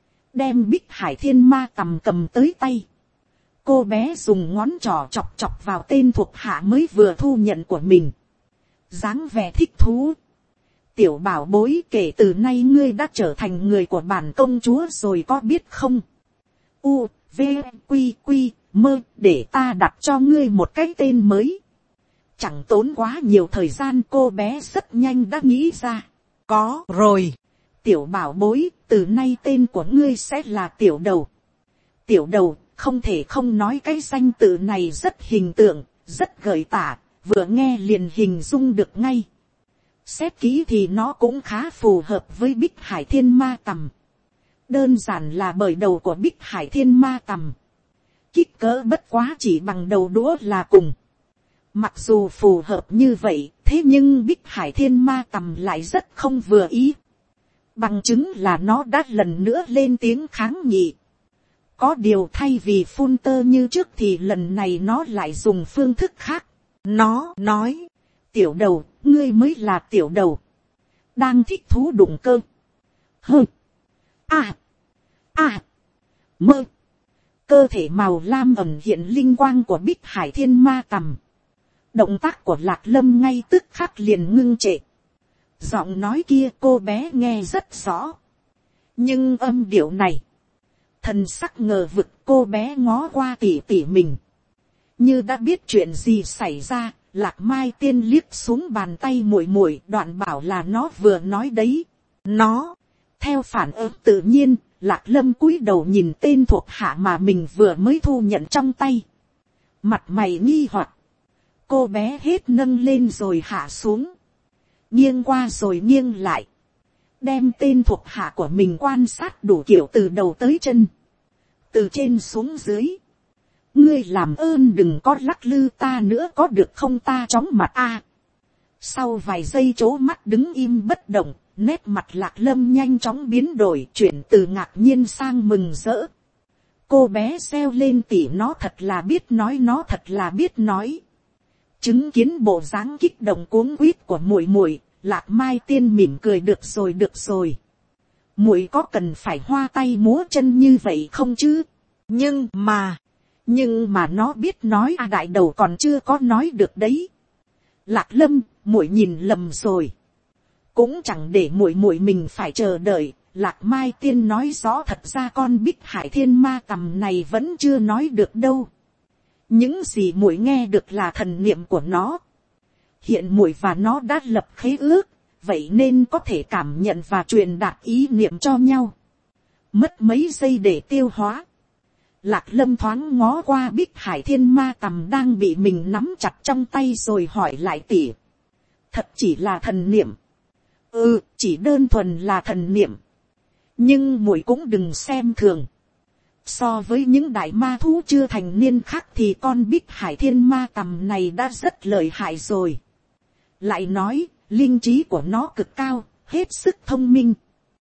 Đem Bích Hải Thiên Ma Tầm cầm tới tay. Cô bé dùng ngón trỏ chọc chọc vào tên thuộc hạ mới vừa thu nhận của mình. Dáng vẻ thích thú. Tiểu bảo bối, kể từ nay ngươi đã trở thành người của bản công chúa rồi có biết không? U, V, Quy, Quy, Mơ, để ta đặt cho ngươi một cái tên mới. Chẳng tốn quá nhiều thời gian, cô bé rất nhanh đã nghĩ ra. Có rồi. Tiểu bảo bối, từ nay tên của ngươi sẽ là Tiểu Đầu. Tiểu Đầu, không thể không nói cái danh tự này rất hình tượng, rất gợi tả, vừa nghe liền hình dung được ngay. Xét kỹ thì nó cũng khá phù hợp với Bích Hải Thiên Ma Tầm. Đơn giản là bởi đầu của Bích Hải Thiên Ma Tầm. Kích cỡ bất quá chỉ bằng đầu đũa là cùng. Mặc dù phù hợp như vậy, thế nhưng Bích Hải Thiên Ma Tầm lại rất không vừa ý. Bằng chứng là nó đã lần nữa lên tiếng kháng nghị. Có điều thay vì phun tơ như trước thì lần này nó lại dùng phương thức khác. Nó nói, Tiểu Đầu, ngươi mới là Tiểu Đầu. Đang thích thú đụng cơ. Hơ. À. À. Mơ. Cơ thể màu lam ẩn hiện linh quang của Bích Hải Thiên Ma Tầm. Động tác của Lạc Lâm ngay tức khắc liền ngưng trệ. Giọng nói kia cô bé nghe rất rõ. Nhưng âm điệu này. Thần sắc ngờ vực, cô bé ngó qua tỉ tỉ mình. Như đã biết chuyện gì xảy ra, Lạc Mai Tiên liếc xuống bàn tay muội muội, đoạn bảo là nó vừa nói đấy. Nó, theo phản ứng tự nhiên, Lạc Lâm cúi đầu nhìn tên thuộc hạ mà mình vừa mới thu nhận trong tay. Mặt mày nghi hoặc. Cô bé hết nâng lên rồi hạ xuống. Nghiêng qua rồi nghiêng lại. Đem tên thuộc hạ của mình quan sát đủ kiểu từ đầu tới chân. Từ trên xuống dưới. Ngươi làm ơn đừng có lắc lư ta nữa có được không, ta chóng mặt a. Sau vài giây trố mắt đứng im bất động, nét mặt Lạc Lâm nhanh chóng biến đổi, chuyển từ ngạc nhiên sang mừng rỡ. Cô bé reo lên tỉ nó thật là biết nói, nó thật là biết nói. Chứng kiến bộ dáng kích động cuống quýt của muội muội, Lạc Mai Tiên mỉm cười, được rồi được rồi. Muội có cần phải hoa tay múa chân như vậy không chứ? Nhưng mà, nhưng mà nó biết nói à, đại đầu còn chưa có nói được đấy. Lạc Lâm, muội nhìn lầm rồi. Cũng chẳng để muội muội mình phải chờ đợi. Lạc Mai Tiên nói rõ thật ra con Bích Hải Thiên Ma Tầm này vẫn chưa nói được đâu. Những gì muội nghe được là thần niệm của nó. Hiện muội và nó đã lập khế ước, vậy nên có thể cảm nhận và truyền đạt ý niệm cho nhau. Mất mấy giây để tiêu hóa. Lạc Lâm thoáng ngó qua Bích Hải Thiên Ma Tầm đang bị mình nắm chặt trong tay rồi hỏi lại tỉ. Thật chỉ là thần niệm. Ừ, chỉ đơn thuần là thần niệm. Nhưng muội cũng đừng xem thường. So với những đại ma thú chưa thành niên khác thì con Bích Hải Thiên Ma Tầm này đã rất lợi hại rồi. Lại nói, linh trí của nó cực cao, hết sức thông minh.